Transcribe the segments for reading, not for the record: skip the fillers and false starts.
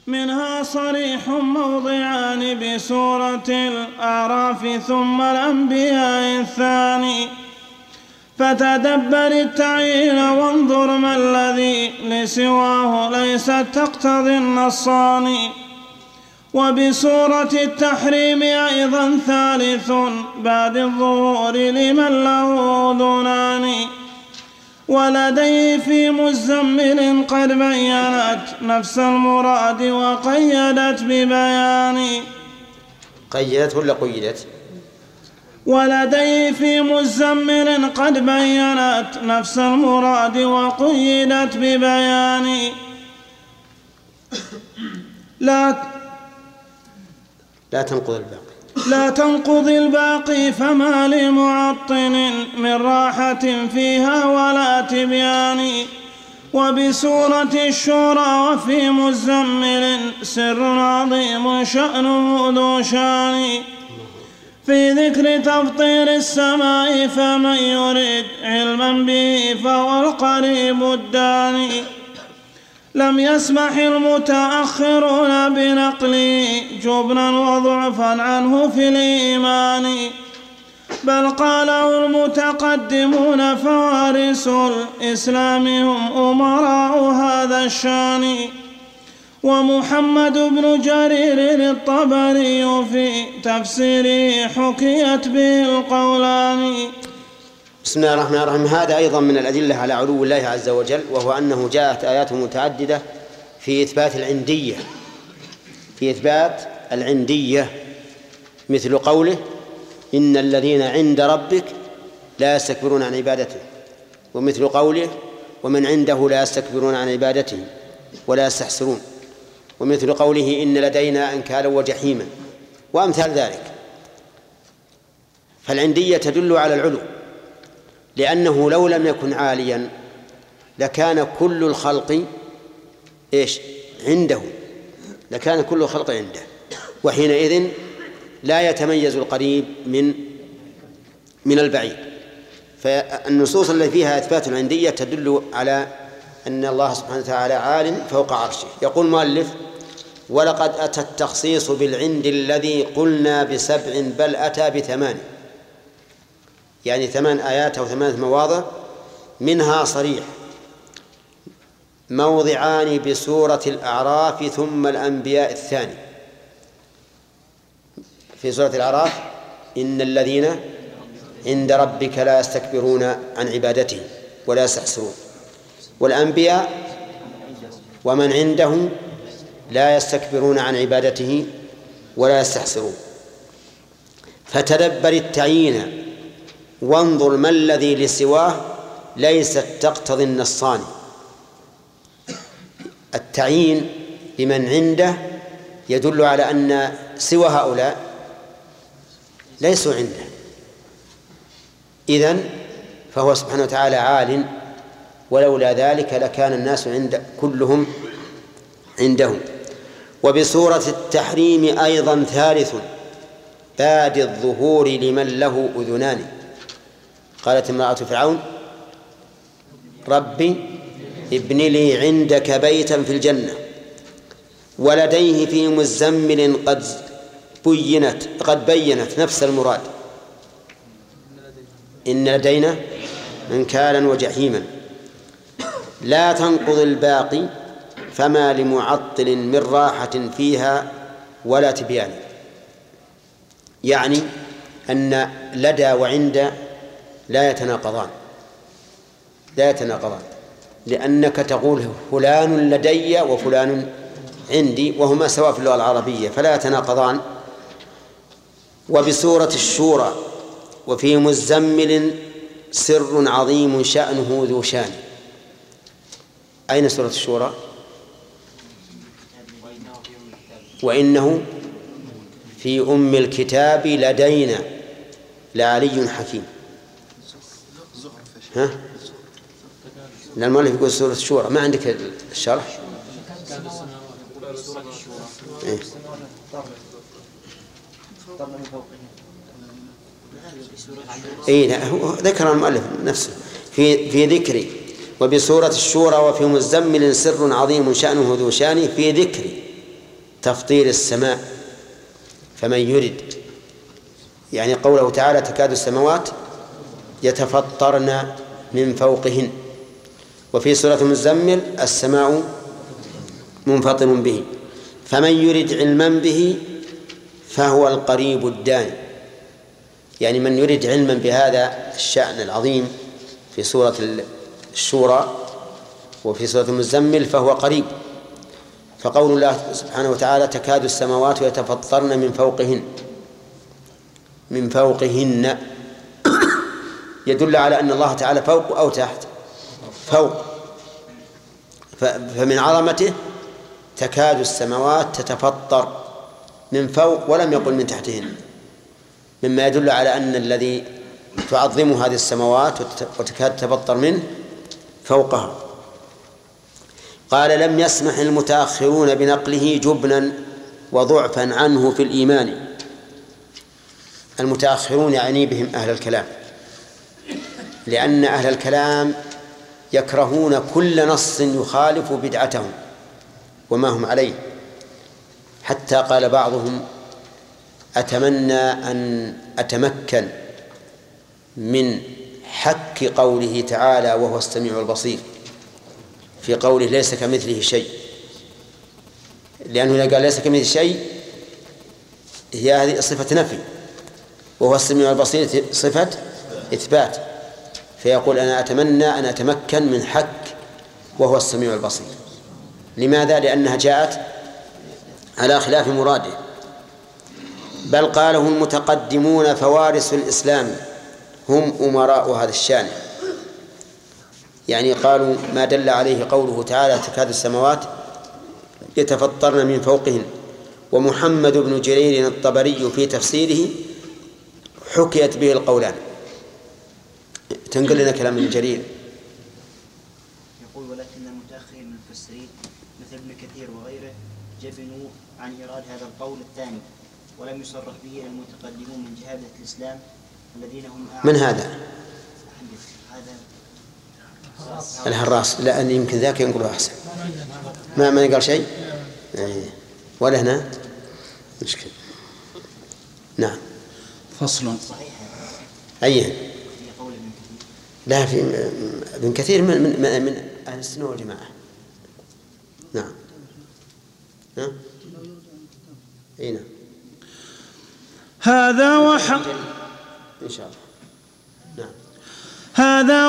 منها صريح موضعان بسورة الأعراف ثم الأنبياء الثاني. فتدبر التعيين وانظر ما الذي لسواه ليست تقتضي النصان. وبسورة التحريم أيضا ثالث بعد الظهور لمن له أذنان. ولديه في مزمل قد بينت نفس المراد وقيدت ببيان. قيدت ولا قيدت؟ ولديه في مزمل قد بينت نفس المراد وقيدت ببيان. لا تنقض الباقي فما لمعطل من راحة فيها ولا تبيان. وبسورة الشورى وفي مزمل سر عظيم شأنه ذو شان. في ذكر تفطير السماء فمن يريد علما به فهو القريب الداني. لم يسمح المتأخرون بنقله جبنا وضعفا عنه في الإيمان. بل قاله المتقدمون فوارث الإسلام هم أمراء هذا الشان. ومحمد بن جرير الطبري في تفسيره حكيت به القولان. بسم الله الرحمن الرحيم. هذا أيضا من الأدلة على علو الله عز وجل، وهو أنه جاءت آيات متعددة في إثبات العندية، مثل قوله إن الذين عند ربك لا يستكبرون عن عبادته، ومثل قوله ومن عنده لا يستكبرون عن عبادته ولا يستحسرون، ومثل قوله إن لدينا أنكالا وجحيما، وأمثال ذلك. فالعندية تدل على العلو، لأنه لو لم يكن عاليا لكان كل الخلق عنده، وحينئذ لا يتميز القريب من البعيد. فالنصوص التي فيها إثبات العندية تدل على أن الله سبحانه وتعالى عال فوق عرشه. يقول المؤلف ولقد أتى التخصيص بالعند الذي قلنا ب7 بل أتى ب8، يعني 8 آيات أو 8 مواضع. منها صريح موضعان بسورة الأعراف ثم الأنبياء الثاني. في سورة الأعراف إن الذين عند ربك لا يستكبرون عن عبادته ولا يستحسرون، والأنبياء ومن عنده لا يستكبرون عن عبادته ولا يستحسرون. فتدبر التعيين وانظر ما الذي لسواه ليست تقتضي النصان. التعيين بمن عنده يدل على أن سوى هؤلاء ليسوا عنده، إذن فهو سبحانه وتعالى عال، ولولا ذلك لكان الناس كلهم عنده. وبسورة التحريم أيضا ثالث بعد الظهور لمن له أذنان. قالت امرأة فرعون ربي ابن لي عندك بيتا في الجنة. ولديه في مزمل قد بينت نفس المراد إن لدينا أنكالا وجحيما. لا تنقض الباقي فما لمعطل من راحة فيها ولا تبيان. يعني أن لدى وعند لا يتناقضان، لأنك تقول فلان لدي وفلان عندي وهما سواء في اللغة العربية فلا يتناقضان. وبسورة الشورى وفي مزمل سر عظيم شأنه ذو شان. أين سورة الشورى؟ وإنه في أم الكتاب لدينا لعلي حكيم. ها؟ لأن المؤلف يقول سورة الشورى، ما عندك الشرح؟ إيه؟ لا ذكر المؤلف نفسه في ذكري وبسورة الشورى وفي مزمل سر عظيم شأنه ذو شان. في ذكري تفطير السماء فمن يرد، يعني قوله تعالى تكاد السماوات يتفطرن من فوقهن. وفي سورة المزمل السماء منفطر به. فمن يرد علما به فهو القريب الداني، يعني من يرد علما بهذا الشأن العظيم في سورة الشورى وفي سورة المزمل فهو قريب. فقول الله سبحانه وتعالى تكاد السماوات يتفطرن من فوقهن يدل على أن الله تعالى فوق أو تحت؟ فوق. فمن عظمته تكاد السماوات تتفطر من فوق ولم يقل من تحتهن، مما يدل على أن الذي تعظم هذه السماوات وتكاد تتفطر منه فوقها. قال لم يسمح المتأخرون بنقله جبنا وضعفا عنه في الإيمان. المتأخرون يعني بهم أهل الكلام، لأن أهل الكلام يكرهون كل نص يخالف بدعتهم وما هم عليه، حتى قال بعضهم أتمنى أن أتمكن من حك قوله تعالى وهو السميع البصير في قوله ليس كمثله شيء، لأنه إذا قال ليس كمثله شيء هي هذه صفة نفي، وهو السميع البصير صفة إثبات، فيقول أنا أتمنى أن أتمكن من حك وهو السميع البصير. لماذا؟ لأنها جاءت على خلاف مراده. بل قاله المتقدمون فوارس الإسلام هم أمراء هذا الشان، يعني قالوا ما دل عليه قوله تعالى تكاد السماوات يتفطرن من فوقهن. ومحمد بن جرير الطبري في تفسيره حكيت به القولان. تنقل لنا كلام ابن جرير. يقول ولكن المتأخرين من المفسرين مثل ابن كثير وغيره جبنوا عن إيراد هذا القول الثاني، ولم يصرح به المتقدمون من جهادة الإسلام الذين هم من هذا؟ الهراس. لا أن يمكن ذاك ينقله أحسن. ما قال شيء ولا هنا مشكلة. نعم. فصل. أيه؟ لا، في ابن كثير من أهل السنة والجماعة. نعم. أين هذا إن شاء الله. نعم. هذا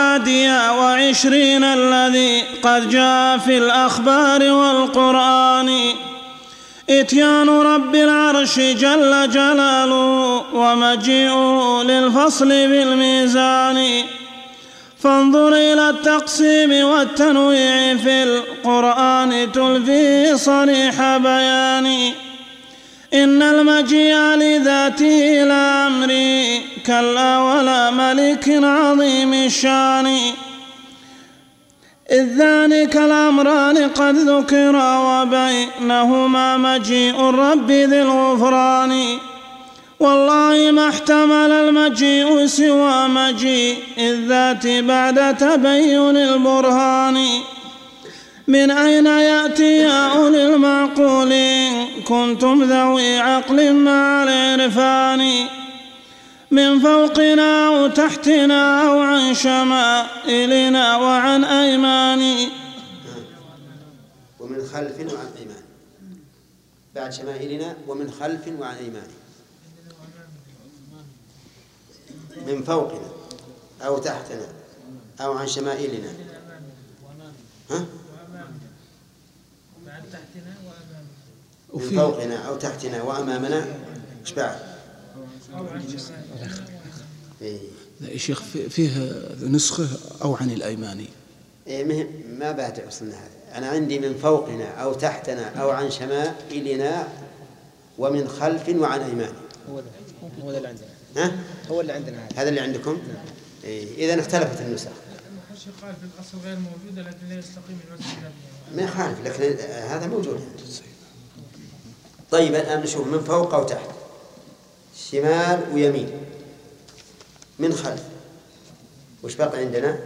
21 الذي قد جاء في الأخبار والقرآن إتيان رب العرش جل جلاله ومجيئه للفصل بالميزان. فانظر إلى التقسيم والتنويع في القرآن تلفي صريح بيان. إن المجيء لذاته لا أمري كلا ولا ملك عظيم الشان، إذ ذلك الأمران قد ذكرا وبينهما مجيء الرب ذي الغفران. والله ما احتمل المجيء سوى مجيء الذات بعد تبين البرهان. من أين يأتي يا أولي المعقول إن كنتم ذوي عقل مع العرفان؟ من فوقنا أو تحتنا أو عن شمائلنا وعن أيمان. ومن خلف وعن أيمان. بعد شمائلنا ومن خلف وعن أيمان. من فوقنا أو تحتنا أو عن شمائلنا. ها؟ من فوقنا أو تحتنا وأمامنا. إيش بعد؟ يا شيخ فيه نسخة أو عن الأيماني. ما بعد وصلنا هذا. أنا عندي من فوقنا أو تحتنا أو عن شمائلنا ومن خلف وعن أيمان. هو اللي عندنا. ها؟ هو اللي عندنا هذا اللي عندكم؟ إذا اختلفت النسخ. الشيخ قال في الأصل غير موجودة لكن لا يستقيم الوزن. ما يخالف، لكن هذا موجود. طيب الآن نشوف من فوق أو تحت، شمال ويمين، من خلف، وش بقى عندنا؟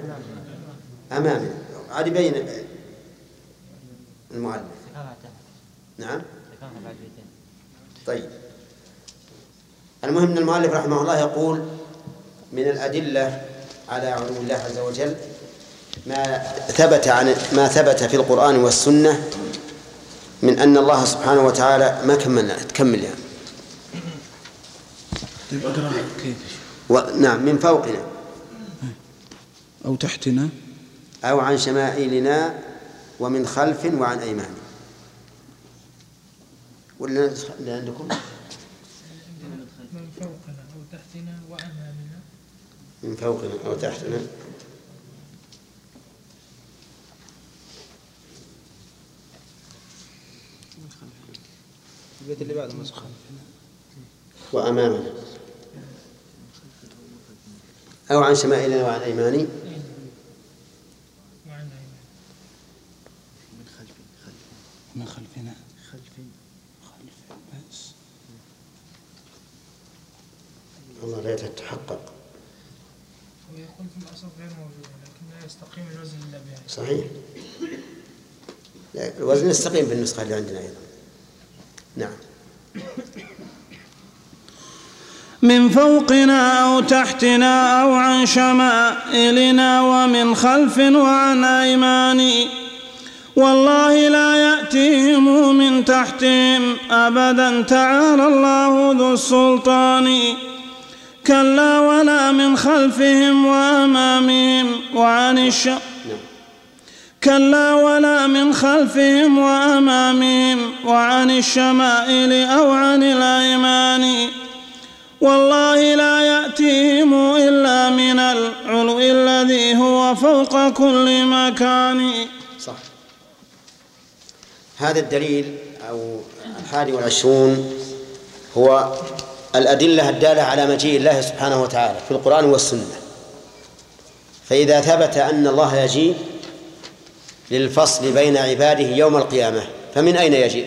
أمامنا. عاد يبين المؤلف. نعم. طيب، المهم أن المؤلف رحمه الله يقول من الأدلة على علو الله عز وجل ما ثبت في القرآن والسنة من أن الله سبحانه وتعالى ما كملنا تكمل يعني. طيب أقرأ كيف؟ نعم، من فوقنا أو تحتنا أو عن شمائلنا ومن خلف وعن أيمان. ولا عندكم من فوقنا أو تحتنا وأمامنا. من فوقنا أو تحتنا البيت اللي بعده وأمامنا أو عن شمائلنا وعن أيمان من خلفنا بس الله لا يتحقق. ويقول في الأصل غير موجودة لكن لا يستقيم الوزن إلا بها. صحيح، الوزن يستقيم بالنسخة اللي عندنا أيضا. نعم. من فوقنا أو تحتنا أو عن شمائلنا ومن خلف وعن أيمان، والله لا يأتيهم من تحتهم أبدا تعالى الله ذو السلطان. كلا ولا من خلفهم وأمامهم كلا ولا من خلفهم وأمامهم وعن الشمائل أو عن الأيمان، والله لا يأتيهم إلا من العلو الذي هو فوق كل مكان. صح. هذا الدليل أو 21 هو الأدلة الدالة على مجيء الله سبحانه وتعالى في القرآن والسنة. فإذا ثبت أن الله يجيء للفصل بين عباده يوم القيامة فمن أين يجيء؟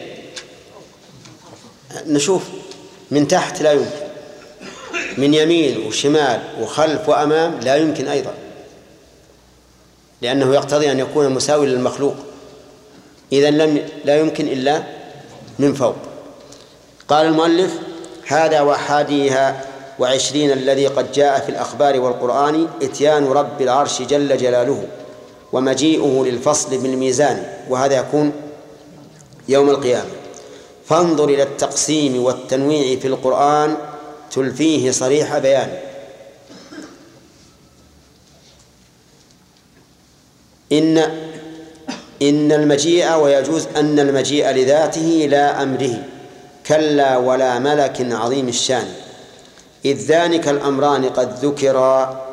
نشوف من تحت لا يمكن، من يمين وشمال وخلف وأمام لا يمكن أيضا، لأنه يقتضي أن يكون مساوي للمخلوق. إذن لا يمكن إلا من فوق. قال المؤلف: هذا وحاديها 20 الذي قد جاء في الأخبار والقرآن إتيان رب العرش جل جلاله ومجيئه للفصل بالميزان، وهذا يكون يوم القيامة. فانظر إلى التقسيم والتنويع في القرآن تلفيه صريح بيان. إن المجيء، ويجوز أن المجيء لذاته لا أمره، كلا ولا ملك عظيم الشان، إذ ذلك الأمران قد ذكرا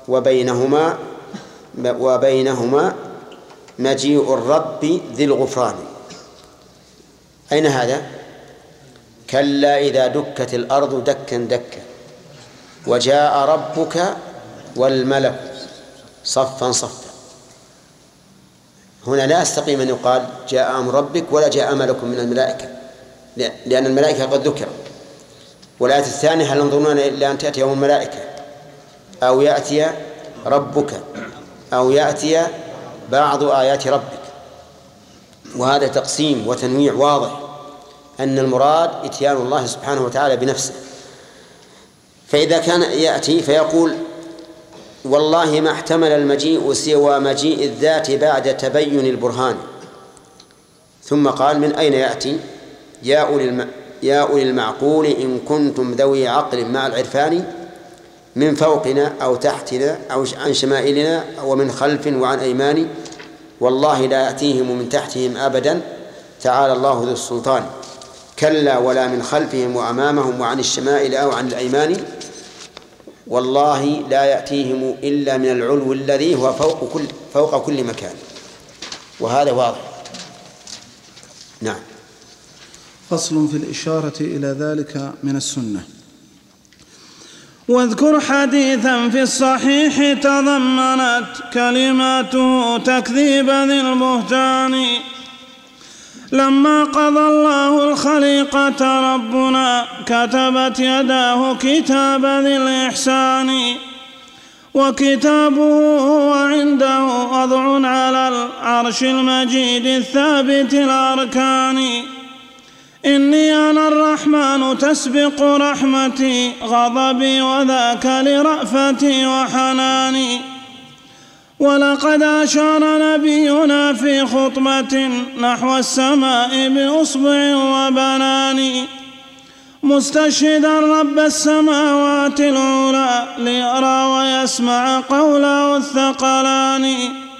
وبينهما مجيء الرب ذي الغفران. أين هذا؟ كلا إذا دكت الأرض دكا دكا وجاء ربك والملك صفا صفا. هنا لا يستقيم أن يقال جاء أمر ربك ولا جاء ملك من الملائكة، لأن الملائكة قد ذكروا. والآية الثانية: هل ينظرون إلا أن تأتي يوم الملائكة أو يأتي ربك أو يأتي بعض آيات ربك. وهذا تقسيم وتنويع واضح أن المراد إتيان الله سبحانه وتعالى بنفسه. فإذا كان يأتي فيقول: والله ما احتمل المجيء سوى مجيء الذات بعد تبين البرهان. ثم قال: من أين يأتي؟ يا أولي المعقول إن كنتم ذوي عقل مع العرفان، من فوقنا أو تحتنا أو عن شمائلنا ومن خلف وعن أيمان، والله لا يأتيهم من تحتهم أبدا تعالى الله ذو السلطان. كلا ولا من خلفهم وأمامهم وعن الشمائل أو عن الأيمان، والله لا يأتيهم إلا من العلو الذي هو فوق كل مكان. وهذا واضح. نعم. فصل في الإشارة إلى ذلك من السنة. واذكر حديثا في الصحيح تضمنت كلماته تكذيب ذي البهتان، لما قضى الله الخليقة ربنا كتبت يداه كتاب ذي الإحسان، وكتابه هو عنده وضع على العرش المجيد الثابت الأركان، إني أنا الرحمن تسبق رحمتي غضبي وذاك لرأفتي وحناني. ولقد أشار نبينا في خطبة نحو السماء بأصبع وبنان مستشهدا رب السماوات العلى ليرى ويسمع قوله الثقلان.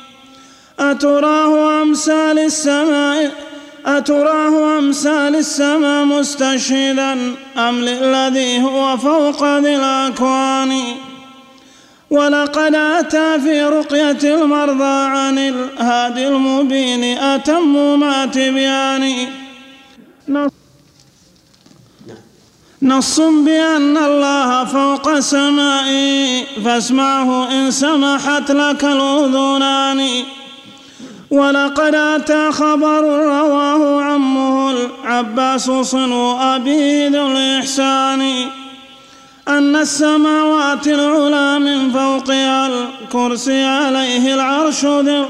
أتراه أمثال السماء مستشهدا أم للذي هو فوق ذي الأكوان. ولقد أتى في رقية المرضى عن الهادي المبين أتم ما تبيان نص بأن الله فوق سمائي فاسمعه إن سمحت لك الأذنان. ولقد أتى خبر رواه عمه العباس صنو أبي ذو الإحسان أن السماوات العلى من فوقها الكرسي عليه العرش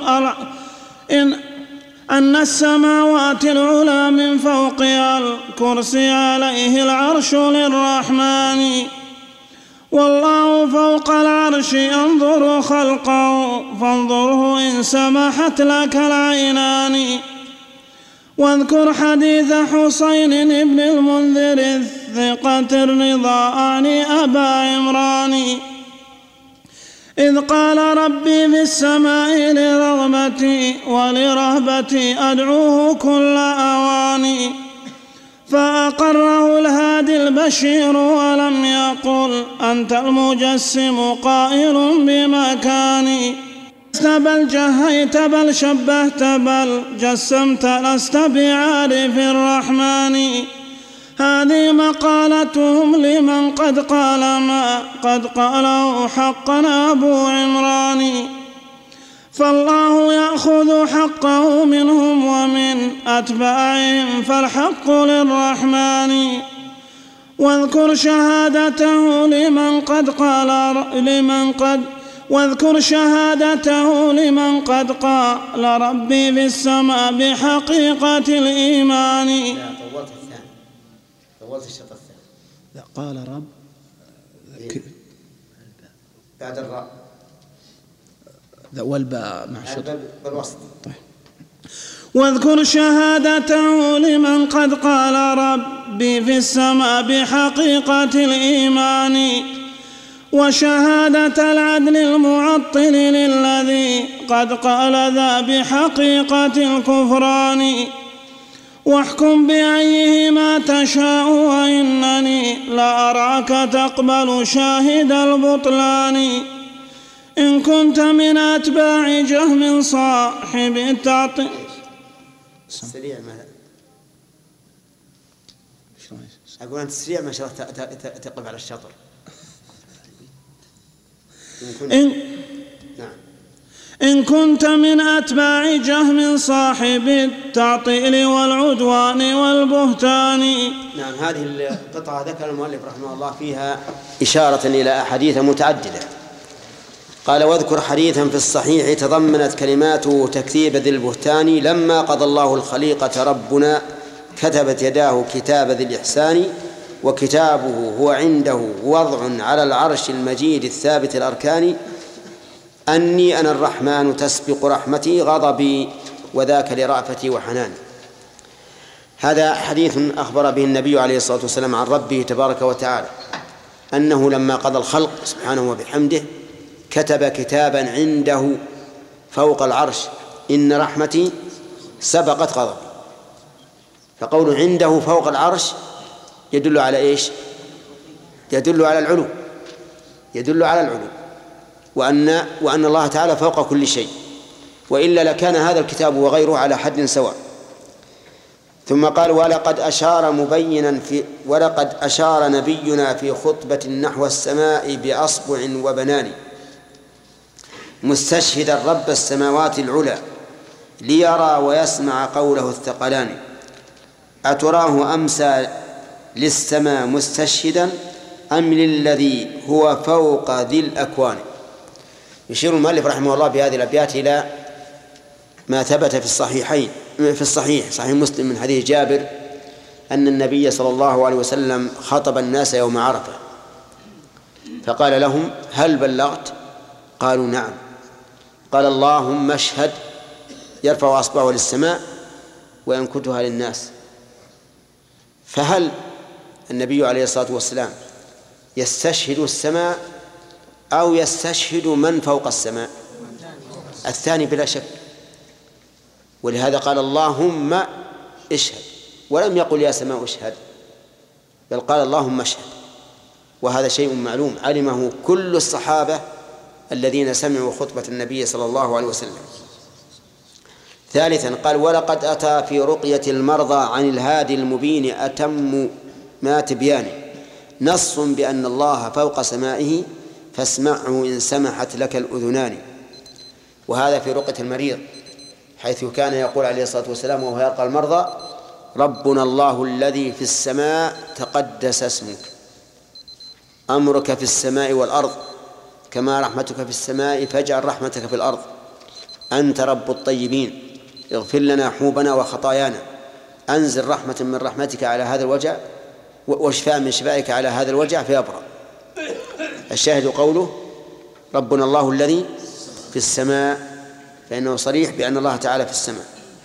أن السماوات العلى من فوقها الكرسي عليه العرش للرحمن. والله فوق العرش ينظر خلقه فانظره إن سمحت لك العينان. واذكر حديث حسين بن المنذر الثقة الرضا عن أبا عمران إذ قال ربي في السماء لرغبتي ولرهبتي أدعوه كل أواني. فأقره الهادي البشير ولم يقل أنت المجسم قائل بمكاني. بل جهيت بل شبهت بل جسمت لست بعارف الرحمن. هذه مقالتهم لمن قد قال ما قد قاله حقا أبو عمران. فالله يأخذ حقه منهم ومن أتباعهم فالحق للرحمن. واذكر شهادته لمن قال ربي في السماء بحقيقة الإيمان. طولت الشطر الثاني. لا قال رب بعد الراء والباء مع الشطر بالوسط. طيب. واذكر شهادته لمن قد قال ربي في السماء بحقيقة الإيمان. وشهادة العدل المعطل للذي قد قال ذا بحقيقة الكفران. واحكم بأيهما تشاء وإنني لا أراك تقبل شاهد البطلان. إن كنت من أتباع جهم صاحب التعطيل. سريع ما أقول أنت سريع ما شاء الله تقف على الشطر. إن كنت من أتباع جهم صاحب التعطيل والعدوان والبهتان. نعم. هذه القطعة ذكر المؤلف رحمه الله فيها إشارة إلى أحاديث متعددة. قال واذكر حديثا في الصحيح تضمنت كلماته تكذيب ذي البهتان. لما قضى الله الخليقة ربنا كتبت يداه كتاب ذي الإحسان وكتابه هو عنده وضع على العرش المجيد الثابت الأركان. أني أنا الرحمن تسبق رحمتي غضبي وذاك لرأفتي وحناني. هذا حديث أخبر به النبي عليه الصلاة والسلام عن ربه تبارك وتعالى أنه لما قضى الخلق سبحانه وبحمده كتب كتابا عنده فوق العرش إن رحمتي سبقت غضبي. فقول عنده فوق العرش يدل على إيش؟ يدل على العلو، يدل على العلو وأن الله تعالى فوق كل شيء، وإلا لكان هذا الكتاب وغيره على حد سواء. ثم قال ولقد أشار نبينا في خطبة نحو السماء بأصبع وبنان مستشهدا رب السماوات العلى ليرى ويسمع قوله الثقلان. أتراه أمسى للسماء مستشهدا أم للذي هو فوق ذي الأكوان. يشير المؤلف رحمه الله بهذه الأبيات إلى ما ثبت في الصحيحين، في الصحيح صحيح مسلم من حديث جابر أن النبي صلى الله عليه وسلم خطب الناس يوم عرفة فقال لهم: هل بلغت؟ قالوا: نعم. قال: اللهم اشهد، يرفع أصبعه للسماء وينكتها للناس. فهل النبي عليه الصلاة والسلام يستشهد السماء أو يستشهد من فوق السماء؟ الثاني بلا شك. ولهذا قال: اللهم اشهد، ولم يقل يا سماء اشهد، بل قال: اللهم اشهد. وهذا شيء معلوم علمه كل الصحابة الذين سمعوا خطبة النبي صلى الله عليه وسلم. ثالثا قال: ولقد أتى في رقية المرضى عن الهادي المبين أتم ما تبيانه نص بأن الله فوق سمائه فاسمعه إن سمحت لك الأذنان. وهذا في رقية المريض، حيث كان يقول عليه الصلاة والسلام وهو يلقى المرضى: ربنا الله الذي في السماء تقدس اسمك، أمرك في السماء والأرض، كما رحمتك في السماء فاجعل رحمتك في الأرض، أنت رب الطيبين، اغفر لنا حوبنا وخطايانا، أنزل رحمة من رحمتك على هذا الوجع وشفاء من شفائك على هذا الوجع فيبرأ. الشاهد قوله: ربنا الله الذي في السماء، فإنه صريح بأن الله تعالى في السماء.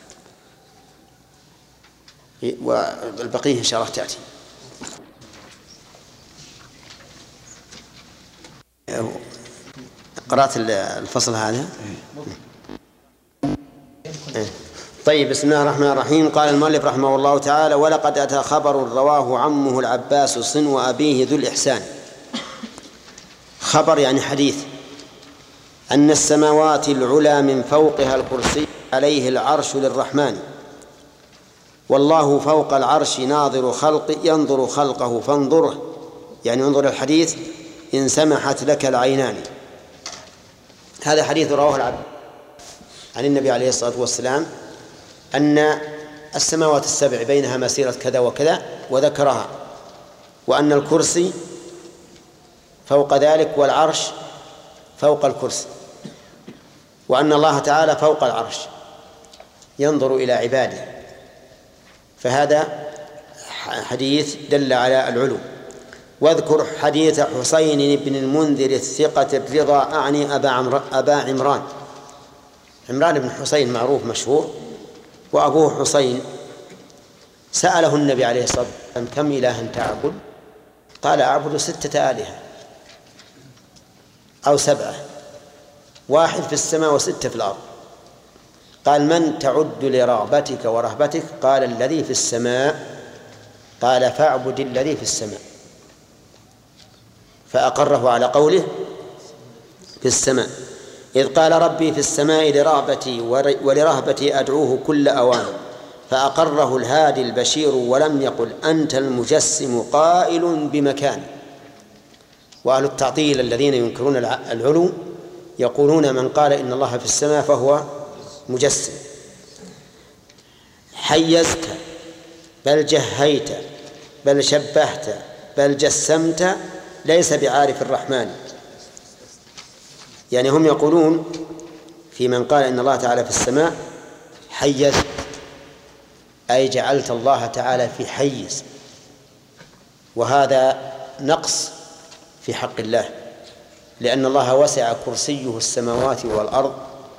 والبقية إن شاء الله تأتي. قرأت الفصل هذا؟ طيب، بسم الله الرحمن الرحيم. قال المؤلف رحمه الله تعالى: ولقد أتى خبر رواه عمه العباس صنو أبيه ذو الإحسان. خبر يعني حديث، أن السماوات العلى من فوقها الكرسي عليه العرش للرحمن، والله فوق العرش ناظر خلق ينظر خلقه فانظره، يعني انظر الحديث إن سمحت لك العينان. هذا حديث رواه العبد عن النبي عليه الصلاة والسلام أن السماوات السبع بينها مسيرة كذا وكذا وذكرها، وأن الكرسي فوق ذلك والعرش فوق الكرسي، وأن الله تعالى فوق العرش ينظر إلى عباده. فهذا حديث دل على العلو. واذكر حديث حسين بن المنذر الثقة الرضا، أعني أبا عمران. عمران بن حسين معروف مشهور، وأبوه حسين. سأله النبي عليه الصلاة والسلام: كم إلها تعبد؟ قال: أعبد 6 آلهة أو 7، 1 في السماء و6 في الأرض. قال: من تعد لرغبتك ورهبتك؟ قال: الذي في السماء. قال: فاعبد الذي في السماء. فأقره على قوله في السماء، إذ قال: ربي في السماء لرغبتي ولرهبتي أدعوه كل أوان. فأقره الهادي البشير ولم يقل أنت المجسم قائل بمكان. وأهل التعطيل الذين ينكرون العلو يقولون: من قال إن الله في السماء فهو مجسم. حيزت بل جهيت بل شبهت بل جسمت ليس بعارف الرحمن. يعني هم يقولون في من قال إن الله تعالى في السماء: حيزت أي جعلت الله تعالى في حيز، وهذا نقص في حق الله، لأن الله وسع كرسيه السماوات والأرض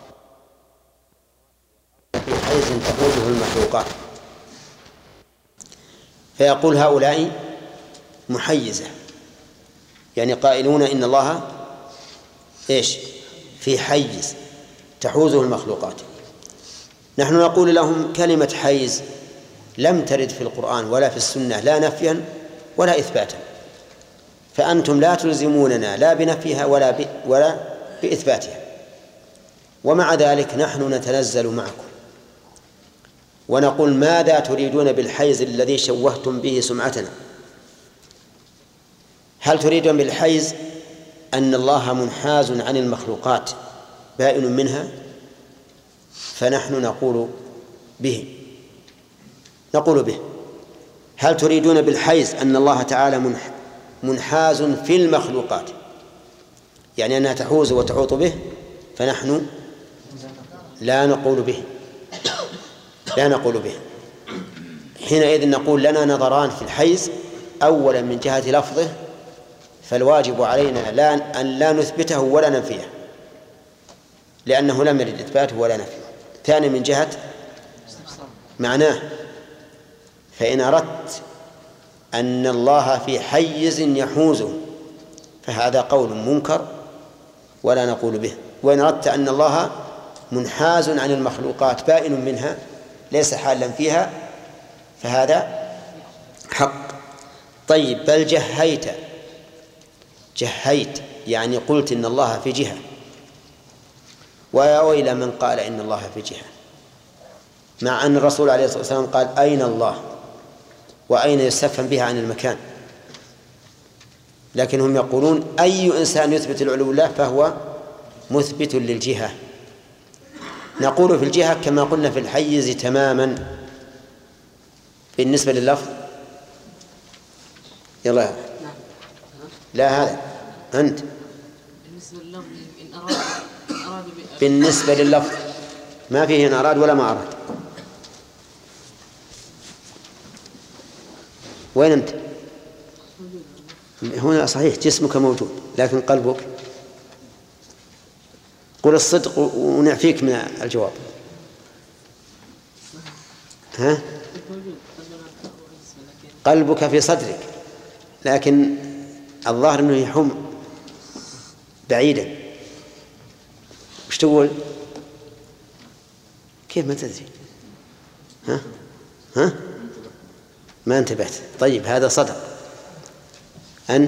في حيز تحوزه المخلوقات. فيقول هؤلاء محيزة، يعني قائلون إن الله إيش؟ في حيز تحوزه المخلوقات. نحن نقول لهم: كلمة حيز لم ترد في القرآن ولا في السنة، لا نفيا ولا إثباتا، فأنتم لا تلزموننا لا بنفيها ولا بإثباتها. ومع ذلك نحن نتنزل معكم ونقول: ماذا تريدون بالحيز الذي شوهتم به سمعتنا؟ هل تريدون بالحيز أن الله منحاز عن المخلوقات بائن منها؟ فنحن نقول به. هل تريدون بالحيز أن الله تعالى منحاز في المخلوقات، يعني أنها تحوز وتحوط به؟ فنحن لا نقول به. حينئذ نقول لنا نظران في الحيز. أولا من جهة لفظه فالواجب علينا أن لا نثبته ولا ننفيه لأنه لم يرد إثباته ولا نفيه. ثانيا من جهة معناه، فإن أردت أن الله في حيز يحوزه فهذا قول منكر ولا نقول به. وإن أردت أن الله منحاز عن المخلوقات بائن منها ليس حالا فيها فهذا حق. طيب بل جهيت يعني قلت إن الله في جهة، ويا ويل من قال إن الله في جهة، مع أن الرسول عليه الصلاة والسلام قال أين الله، وأين يستفهم بها عن المكان، لكنهم يقولون أي إنسان يثبت العلو لله فهو مثبت للجهة. نقول في الجهة كما قلنا في الحيز تماما. بالنسبة لللفظ يلا لا هذا أنت بالنسبة لللفظ ما فيه إن أراد ولا ما أراد. وين أنت؟ هنا صحيح جسمك موجود لكن قلبك، قل الصدق ونعفيك من الجواب. ها؟ قلبك في صدرك لكن الظاهر أنه يحوم بعيدا. وش تقول؟ كيف ما تدري؟ ها؟ ما انتبهت. طيب هذا صدق. أنت؟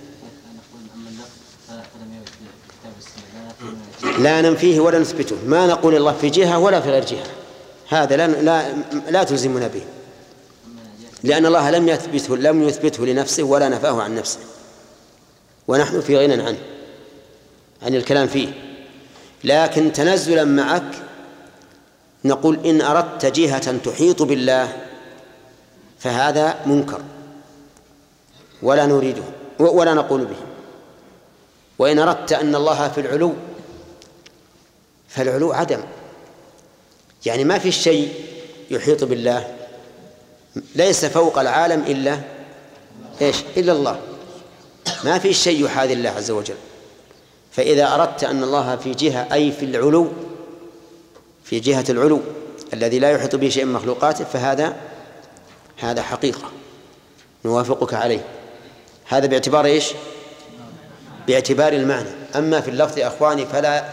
لا ننفيه ولا نثبته، ما نقول الله في جهة ولا في غير جهة، هذا لا تلزمنا به، لأن الله لم يثبته لنفسه ولا نفاه عن نفسه، ونحن في غنى عنه عن الكلام فيه. لكن تنزلا معك نقول إن أردت جهة تحيط بالله فهذا منكر ولا نريده ولا نقول به. وإن أردت أن الله في العلو فالعلو عدم، يعني ما في شيء يحيط بالله، ليس فوق العالم إلا الله، ما في شيء يحاذي الله عز وجل. فإذا أردت أن الله في جهة أي في العلو، في جهة العلو الذي لا يحيط به شيء من مخلوقاته هذا حقيقة نوافقك عليه. هذا باعتبار إيش؟ باعتبار المعنى. أما في اللفظ يا أخواني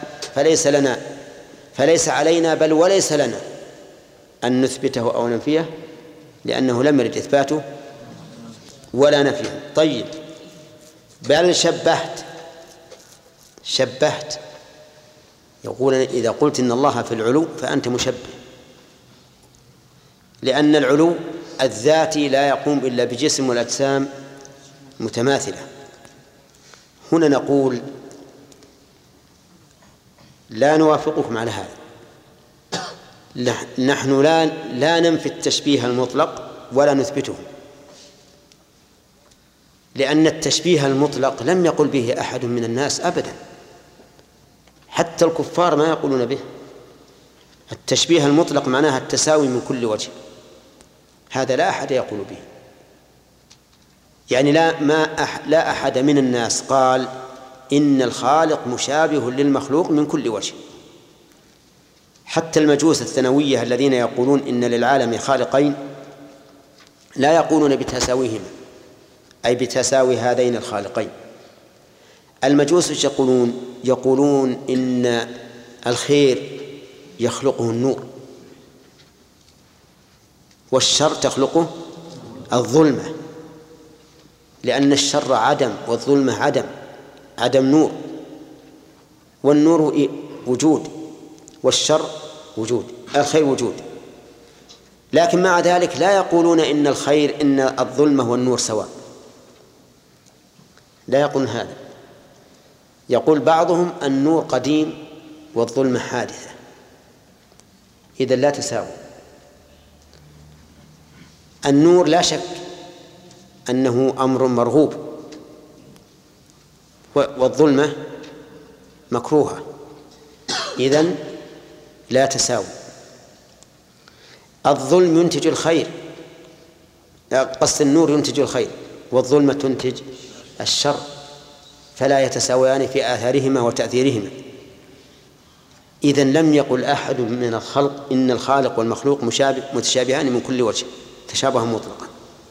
فليس علينا بل وليس لنا أن نثبته أو ننفيه لأنه لم يرد إثباته ولا نفيه. طيب بل شبهت يقول إذا قلت إن الله في العلو فأنت مشبه، لأن العلو الذاتي لا يقوم إلا بجسم والأجسام متماثلة. هنا نقول لا نوافقكم على هذا، نحن لا ننفي التشبيه المطلق ولا نثبته، لأن التشبيه المطلق لم يقل به أحد من الناس أبدا، حتى الكفار ما يقولون به. التشبيه المطلق معناها التساوي من كل وجه، هذا لا أحد يقول به، يعني لا أحد من الناس قال إن الخالق مشابه للمخلوق من كل وجه. حتى المجوس الثانوية الذين يقولون إن للعالم خالقين لا يقولون بتساويهما، أي بتساوي هذين الخالقين. المجوس يقولون إن الخير يخلقه النور والشر تخلقه الظلمة، لأن الشر عدم والظلمة عدم نور، والنور وجود والشر وجود، الخير وجود. لكن مع ذلك لا يقولون إن الظلمة والنور سواء، لا يقولون هذا. يقول بعضهم النور قديم والظلمة حادثة، إذن لا تساوي. النور لا شك أنه أمر مرغوب، والظلمة مكروهة، إذن لا تساوي. الظلم ينتج الخير قصد النور ينتج الخير والظلمة تنتج الشر، فلا يتساويان في آثارهما وتأثيرهما. إذن لم يقل أحد من الخلق إن الخالق والمخلوق متشابهان من كل وجه تشابها مطلقا.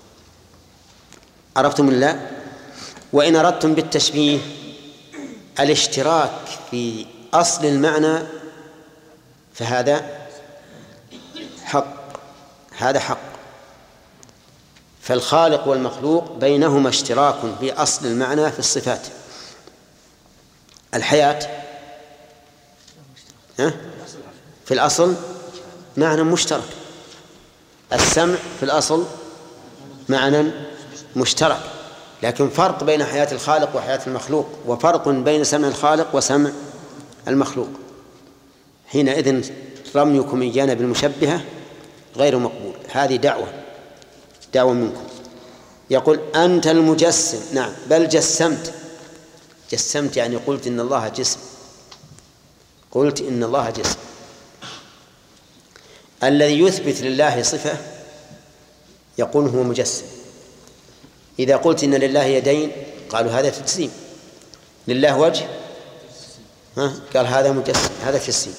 عرفتم الله؟ وإن أردتم بالتشبيه الاشتراك في أصل المعنى فهذا حق، هذا حق. فالخالق والمخلوق بينهما اشتراك في أصل المعنى في الصفات. الحياة في الأصل معنى مشترك، السمع في الأصل معنى مشترك، لكن فرق بين حياة الخالق وحياة المخلوق، وفرق بين سمع الخالق وسمع المخلوق. حينئذ رميكم إيانا بالمشبهة غير مقبول، هذه دعوة منكم. يقول أنت المجسم، نعم، بل جسمت يعني قلت إن الله جسم، قلت إن الله جسم. الذي يثبت لله صفة يقول هو مجسم. إذا قلت إن لله يدين قالوا هذا تجسيم، لله وجه قال هذا مجسم، هذا تجسيم.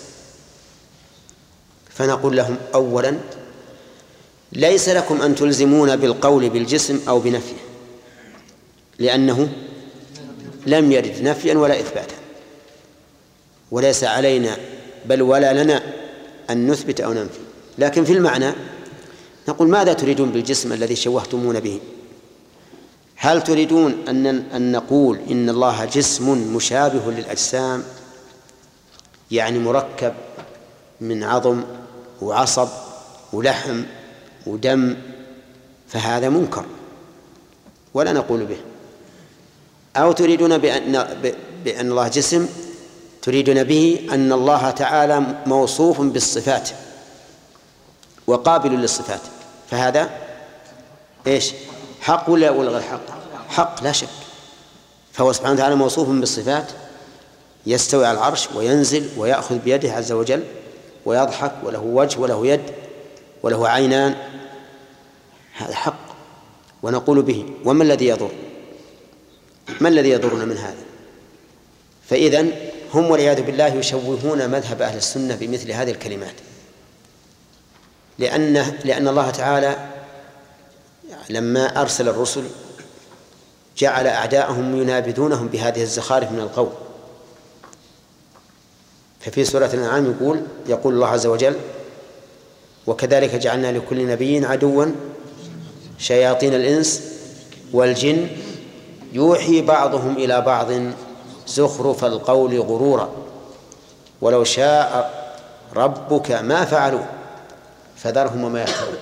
فنقول لهم أولا ليس لكم أن تلزمون بالقول بالجسم أو بنفيه، لأنه لم يرد نفيا ولا إثباتا، وليس علينا بل ولا لنا أن نثبت أو ننفي. لكن في المعنى نقول ماذا تريدون بالجسم الذي شوهتمون به؟ هل تريدون أن نقول إن الله جسم مشابه للأجسام، يعني مركب من عظم وعصب ولحم ودم، فهذا منكر ولا نقول به. أو تريدون بأن الله جسم، تريدون به أن الله تعالى موصوف بالصفات وقابل للصفات، فهذا إيش؟ حق ولا غير حق؟ حق لا شك. فهو سبحانه وتعالى موصوف بالصفات، يستوي على العرش وينزل ويأخذ بيده عز وجل ويضحك وله وجه وله يد وله عينان، هذا حق ونقول به. وما الذي يضر؟ ما الذي يضرنا من هذا؟ فإذن هم والعياذ بالله يشوهون مذهب أهل السنة بمثل هذه الكلمات، لأن الله تعالى لما أرسل الرسل جعل أعداءهم ينابذونهم بهذه الزخارف من القول. ففي سورة الأنعام يقول الله عز وجل وكذلك جعلنا لكل نبي عدوا شياطين الإنس والجن يوحي بعضهم إلى بعض زخرف القول غرورا ولو شاء ربك ما فعلوا فذرهم وما يفترون.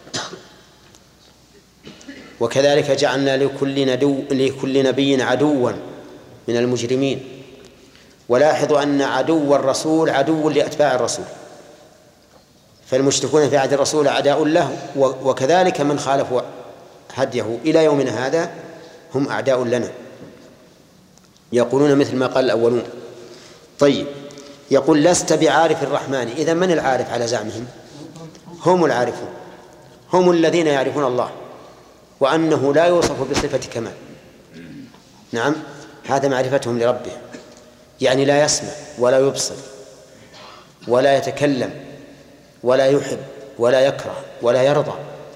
وكذلك جعلنا لكل نبي عدوا من المجرمين. ولاحظوا أن عدو الرسول عدو لأتباع الرسول، فالمشركون في عهد الرسول أعداء له، وكذلك من خالف هديه إلى يومنا هذا هم أعداء لنا، يقولون مثل ما قال الأولون. طيب، يقول لست بعارف الرحمن. إذا من العارف على زعمهم؟ هم العارفون، هم الذين يعرفون الله وأنه لا يوصف بصفة كمال. نعم، هذا معرفتهم لربهم، يعني لا يسمع ولا يبصر ولا يتكلم ولا يحب ولا يكره ولا يرضى.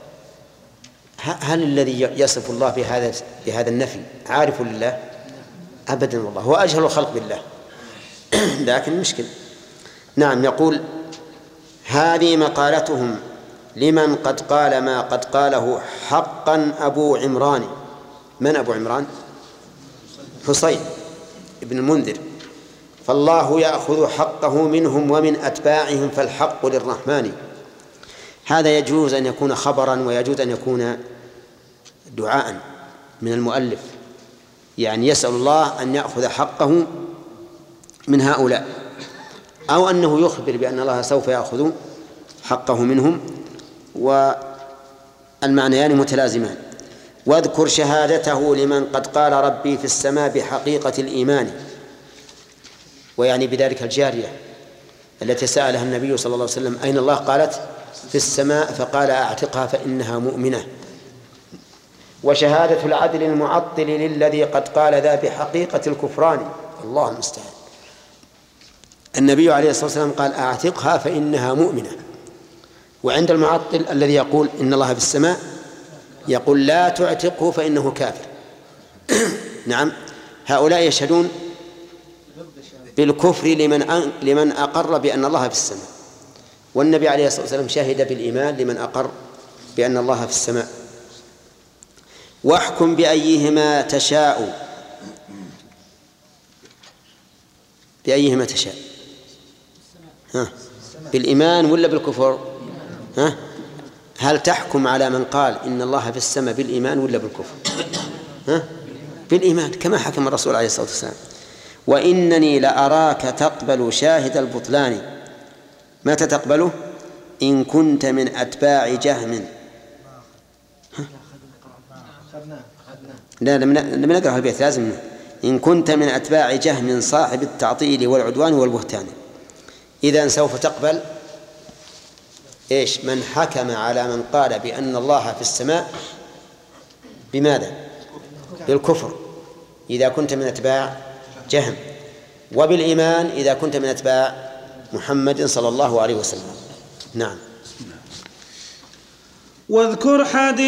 هل الذي يصف الله بهذا النفي عارف لله؟ أبدا، والله هو أجهل الخلق بالله. لكن مشكل. نعم، يقول هذه مقالتهم لمن قد قال ما قد قاله حقا أبو عمران. من أبو عمران؟ حسين ابن المنذر. فالله يأخذ حقه منهم ومن أتباعهم فالحق للرحمن. هذا يجوز أن يكون خبرا ويجوز أن يكون دعاء من المؤلف، يعني يسأل الله أن يأخذ حقه من هؤلاء، أو أنه يخبر بأن الله سوف يأخذ حقه منهم، والمعنيان متلازمان. واذكر شهادته لمن قد قال ربي في السماء بحقيقة الإيمان، ويعني بذلك الجارية التي سألها النبي صلى الله عليه وسلم أين الله؟ قالت في السماء، فقال أعتقها فإنها مؤمنة. وشهادة العدل المعطل للذي قد قال ذا بحقيقة الكفران. الله المستعان. النبي عليه الصلاة والسلام قال أعتقها فإنها مؤمنة. وعند المعطل الذي يقول إن الله في السماء يقول لا تعتقه فإنه كافر. نعم، هؤلاء يشهدون بالكفر لمن أقر بأن الله في السماء، والنبي عليه الصلاة والسلام شهد بالإيمان لمن أقر بأن الله في السماء. واحكم بأيهما تشاء. بأيهما تشاء؟ بالإيمان ولا بالكفر؟ هل تحكم على من قال إن الله في السماء بالإيمان ولا بالكفر؟ بالإيمان كما حكم الرسول عليه الصلاة والسلام. وإنني لأراك تقبل شاهد البطلان. متى تقبله؟ إن كنت من أتباع جهم. لا، لم نقرأ البيت، لازم. إن كنت من أتباع جهم صاحب التعطيل والعدوان والبهتان. إذن سوف تقبل إيش؟ من حكم على من قال بأن الله في السماء بماذا؟ بالكفر إذا كنت من أتباع جهم، وبالإيمان إذا كنت من أتباع محمد صلى الله عليه وسلم. نعم. واذكر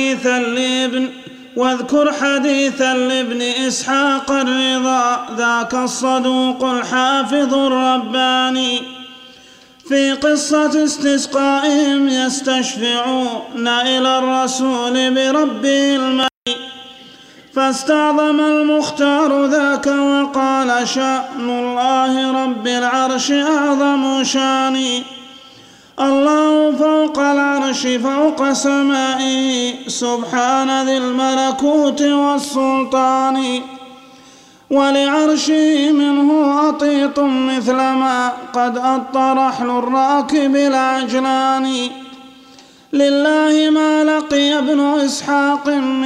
حديثا لابن إسحاق الرضا ذاك الصدوق الحافظ الرباني في قصة استسقائهم يستشفعون إلى الرسول بربه المني، فاستعظم المختار ذاك وقال شأن الله رب العرش أعظم شاني. الله فوق العرش فوق سمائه سبحان ذي الملكوت والسلطان، ولعرشه منه أطيط مثل ما قد أطى رحل الراكب العجلان. لله ما لقي ابن إسحاق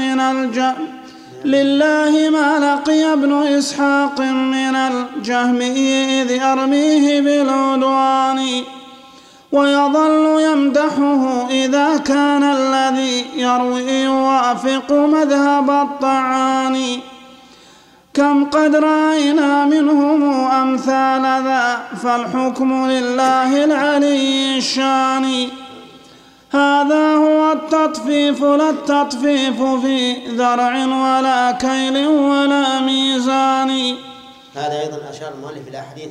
من الجهم إذ يرميه بالعدوان، ويظل يمدحه إذا كان الذي يروي يوافق مذهب الطعان. كم قد رأينا منهم أمثال ذا فالحكم لله العلي الشان. هذا هو التطفيف، لا التطفيف في ذرع ولا كيل ولا ميزان. هذا أيضا أشار المؤلف إلى حديث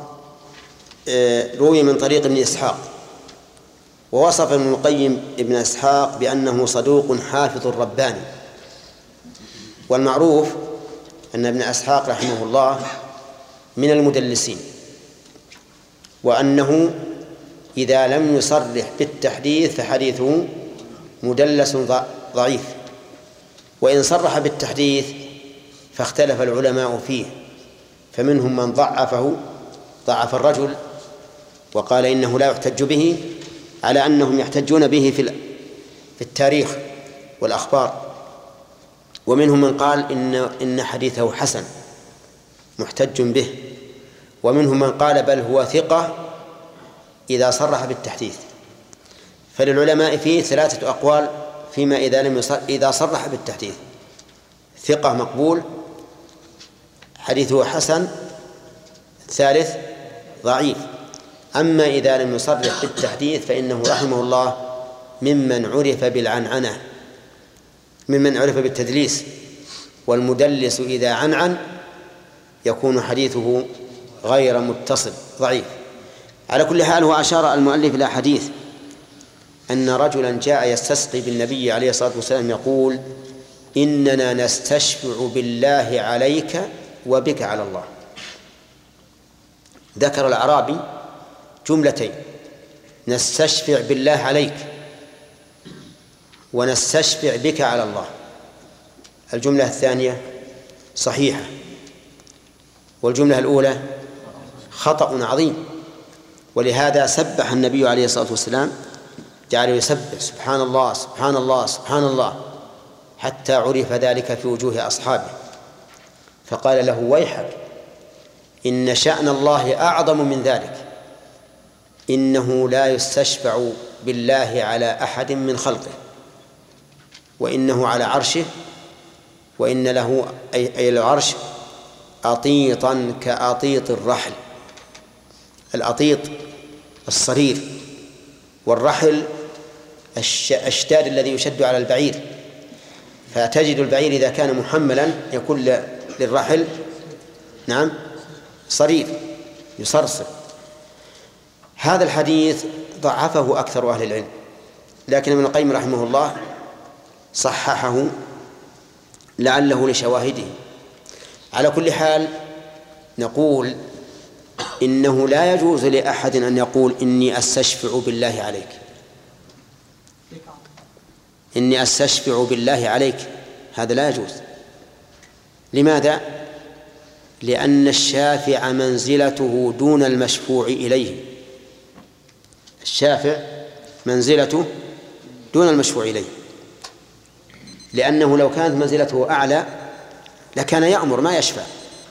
روي من طريق ابن إسحاق، ووصف ابن القيم ابن إسحاق بأنه صدوق حافظ رباني. والمعروف أن ابن إسحاق رحمه الله من المدلسين، وأنه إذا لم يصرح بالتحديث فحديثه مدلس ضعيف، وإن صرح بالتحديث فاختلف العلماء فيه، فمنهم من ضعف الرجل وقال إنه لا يحتج به، على أنهم يحتجون به في التاريخ والأخبار، ومنهم من قال إن حديثه حسن محتج به، ومنهم من قال بل هو ثقة إذا صرح بالتحديث. فللعلماء فيه 3 أقوال فيما إذا صرح بالتحديث: ثقة مقبول، حديثه حسن، ثالث ضعيف. أما إذا لم يصرح بالتحديث فإنه رحمه الله ممن عرف بالعنعنة، ممن عرف بالتدليس، والمدلس إذا عنعن يكون حديثه غير متصل ضعيف. على كل حال، هو أشار المؤلف إلى حديث أن رجلا جاء يستسقي بالنبي عليه الصلاة والسلام يقول: إننا نستشفع بالله عليك وبك على الله. ذكر الأعرابي جملتين: نستشفع بالله عليك ونستشفع بك على الله. الجملة الثانية صحيحة، والجملة الأولى خطأ عظيم. ولهذا سبح النبي عليه الصلاة والسلام، جعل يسبح سبحان الله سبحان الله سبحان الله، حتى عرف ذلك في وجوه أصحابه، فقال له: ويحك، إن شأن الله أعظم من ذلك، إنه لا يستشفع بالله على أحد من خلقه، وإنه على عرشه وإن له أي العرش أطيطا كأطيط الرحل. الأطيط الصرير، والرحل الشداد الذي يشد على البعير، فتجد البعير إذا كان محملا يكون للرحل نعم صرير يصرصر. هذا الحديث ضعفه أكثر أهل العلم، لكن ابن القيم رحمه الله صححه لعله لشواهده. على كل حال نقول إنه لا يجوز لأحد أن يقول إني أستشفع بالله عليك، إني أستشفع بالله عليك، هذا لا يجوز. لماذا؟ لأن الشافع منزلته دون المشفوع إليه. الشافع منزلته دون المشفوع إليه، لأنه لو كانت منزلته أعلى لكان يأمر ما يشفع.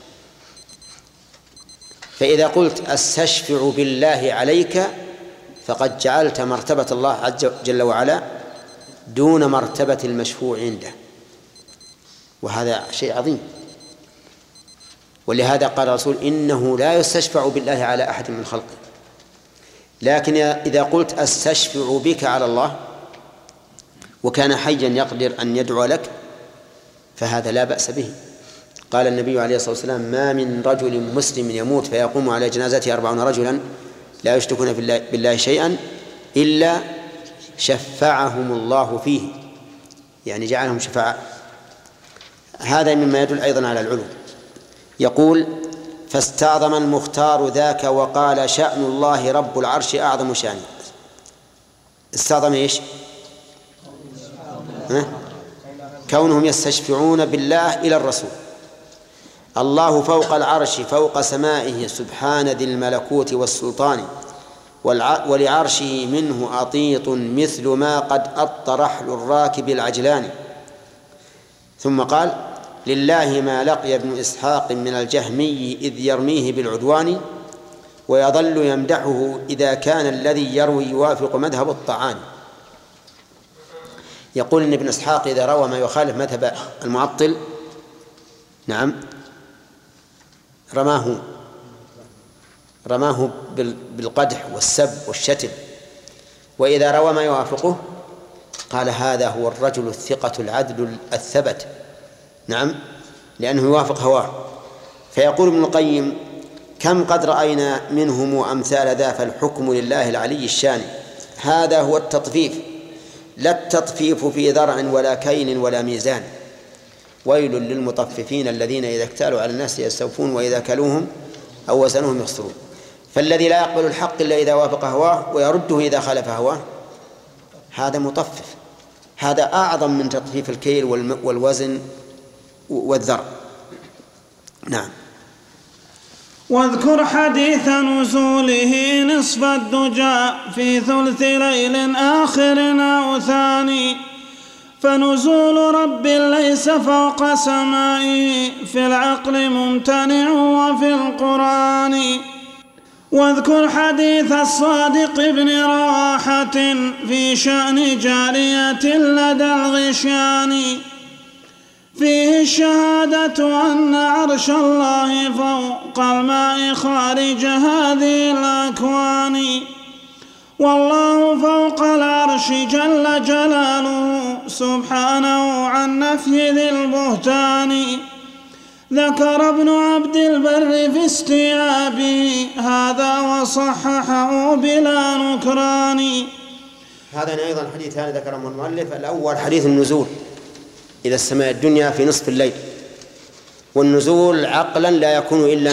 فإذا قلت أستشفع بالله عليك فقد جعلت مرتبة الله عز جل وعلا دون مرتبة المشفوع عنده، وهذا شيء عظيم. ولهذا قال الرسول إنه لا يستشفع بالله على أحد من خلقه. لكن إذا قلت أستشفع بك على الله وكان حيا يقدر أن يدعو لك فهذا لا بأس به. قال النبي عليه الصلاة والسلام ما من رجل مسلم يموت فيقوم على جنازته 40 رجلا لا يشركون بالله شيئا إلا شفعهم الله فيه، يعني جعلهم شفعاء. هذا مما يدل أيضا على العلو. يقول فاستعظم المختار ذاك وقال شأن الله رب العرش أعظم شأنه. استعظم إيش؟ كونهم يستشفعون بالله إلى الرسول. الله فوق العرش فوق سمائه سبحان ذي الملكوت والسلطان، ولعرشه منه أطيط مثل ما قد أط رحل الراكب العجلان. ثم قال لله ما لقي ابن إسحاق من الجهمي إذ يرميه بالعدوان، ويظل يمدحه إذا كان الذي يروي يوافق مذهب الطعان. يقول إن ابن إسحاق إذا روى ما يخالف مذهب المعطل نعم رماه بالقدح والسب والشتم، وإذا روى ما يوافقه قال هذا هو الرجل الثقة العدل الثبت نعم، لأنه يوافق هواه. فيقول ابن القيم كم قد رأينا منهم أمثال ذا فالحكم لله العلي الشان. هذا هو التطفيف، لا التطفيف في ذرع ولا كيل ولا ميزان. ويل للمطففين الذين إذا اكتالوا على الناس يستوفون وإذا كلوهم أو وزنوهم يخسرون. فالذي لا يقبل الحق إلا إذا وافق هواه ويرده إذا خالف هواه هذا مطفف. هذا أعظم من تطفيف الكيل والوزن والذر. نعم. واذكر حديث نزوله نصف الدجى في ثلث ليل آخر أو ثاني، فنزول رب ليس فوق سمائه في العقل ممتنع وفي القرآن. واذكر حديث الصادق ابن رواحة في شأن جارية لدى الغشيان، فيه الشهادة أن عرش الله فوق الماء خارج هذه الأكوان، والله فوق العرش جل جلاله سبحانه عن نفي ذي البهتان. ذكر ابن عبد البر في استيعابه هذا وصححه بلا نكران. هذا أيضا حديث هذا ذكره المؤلف. الأول حديث النزول إلى السماء الدنيا في نصف الليل، والنزول عقلا لا يكون إلا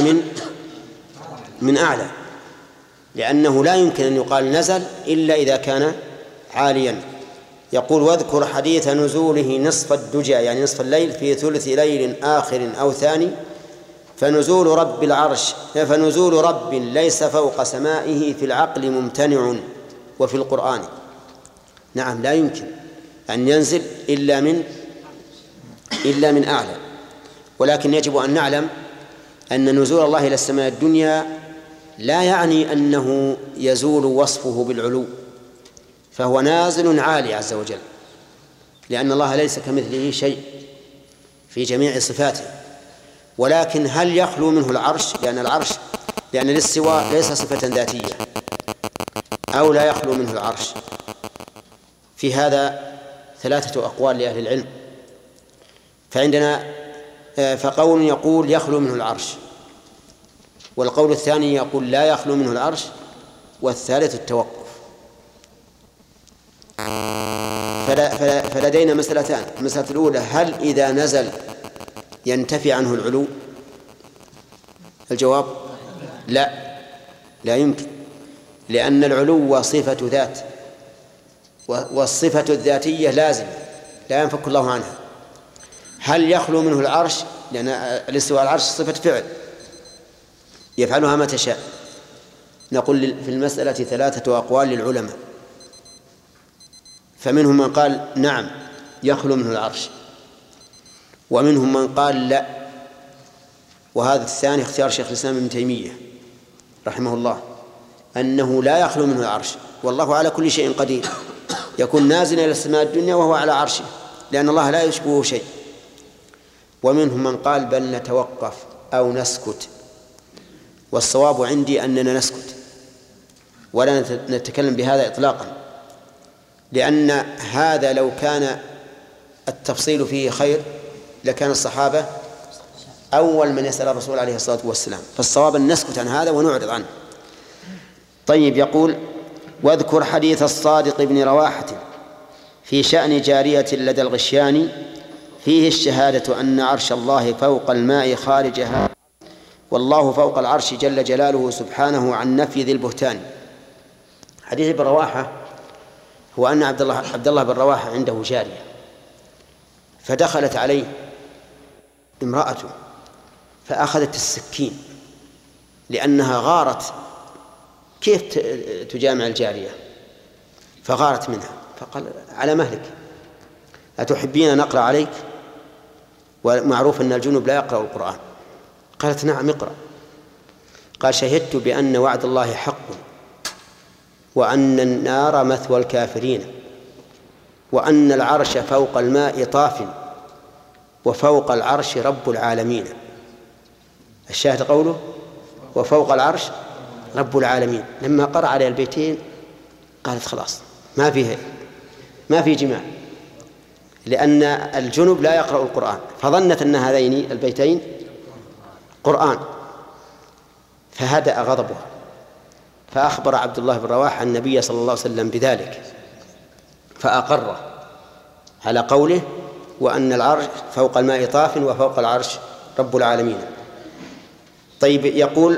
من أعلى، لأنه لا يمكن أن يقال نزل إلا إذا كان عاليا. يقول واذكر حديث نزوله نصف الدجى يعني نصف الليل في ثلث ليل آخر أو ثاني، فنزول رب ليس فوق سمائه في العقل ممتنع وفي القرآن. نعم لا يمكن أن ينزل إلا من أعلى، ولكن يجب أن نعلم أن نزول الله إلى السماء الدنيا لا يعني أنه يزول وصفه بالعلو، فهو نازل عالي عز وجل، لأن الله ليس كمثله شيء في جميع صفاته، ولكن هل يخلو منه العرش؟ لأن الاستواء ليس صفة ذاتية، أو لا يخلو منه العرش؟ في هذا 3 أقوال لأهل العلم. فقول يقول يخلو منه العرش، والقول الثاني يقول لا يخلو منه العرش، والثالث التوقف. فلدينا مسألتان. المسألة الأولى: هل إذا نزل ينتفي عنه العلو؟ الجواب: لا يمكن، لأن العلو صفة ذات، والصفة الذاتية لازمة لا ينفك الله عنها. هل يخلو منه العرش؟ لأن الاستواء على العرش صفة فعل يفعلها ما تشاء. نقول في المسألة 3 أقوال للعلماء، فمنهم من قال نعم يخلو منه العرش، ومنهم من قال لا، وهذا الثاني اختيار شيخ الإسلام ابن تيمية رحمه الله، أنه لا يخلو منه العرش، والله على كل شيء قدير، يكون نازلا إلى السماء الدنيا وهو على عرشه، لأن الله لا يشبهه شيء. ومنهم من قال بل نتوقف أو نسكت، والصواب عندي أننا نسكت ولا نتكلم بهذا إطلاقا، لأن هذا لو كان التفصيل فيه خير لكان الصحابة أول من يسأل الرسول عليه الصلاة والسلام، فالصواب أن نسكت عن هذا ونعرض عنه. طيب، يقول: واذكر حديث الصادق بن رواحة في شأن جارية لدى الغشياني فيه الشهادة أن عرش الله فوق الماء خارجها، والله فوق العرش جل جلاله سبحانه عن نفي ذي البهتان. حديث ابن رواحة هو أن عبد الله بن رواحة عنده جارية، فدخلت عليه امرأته فأخذت السكين لأنها غارت، كيف تجامع الجارية؟ فغارت منها، فقال: على مهلك، أتحبين نقرأ عليك؟ ومعروف أن الجنوب لا يقرأ القرآن. قالت: نعم اقرأ. قال: شهدت بأن وعد الله حق، وأن النار مثوى الكافرين، وأن العرش فوق الماء طاف، وفوق العرش رب العالمين. الشاهد قوله وفوق العرش رب العالمين. لما قرأ على البيتين قالت: خلاص ما في جماع، لأن الجنوب لا يقرأ القرآن، فظنت أن هذين البيتين قرآن، فهدأ غضبها، فأخبر عبد الله بن رواحة النبي صلى الله عليه وسلم بذلك، فأقر على قوله وأن العرش فوق الماء طاف وفوق العرش رب العالمين. طيب، يقول: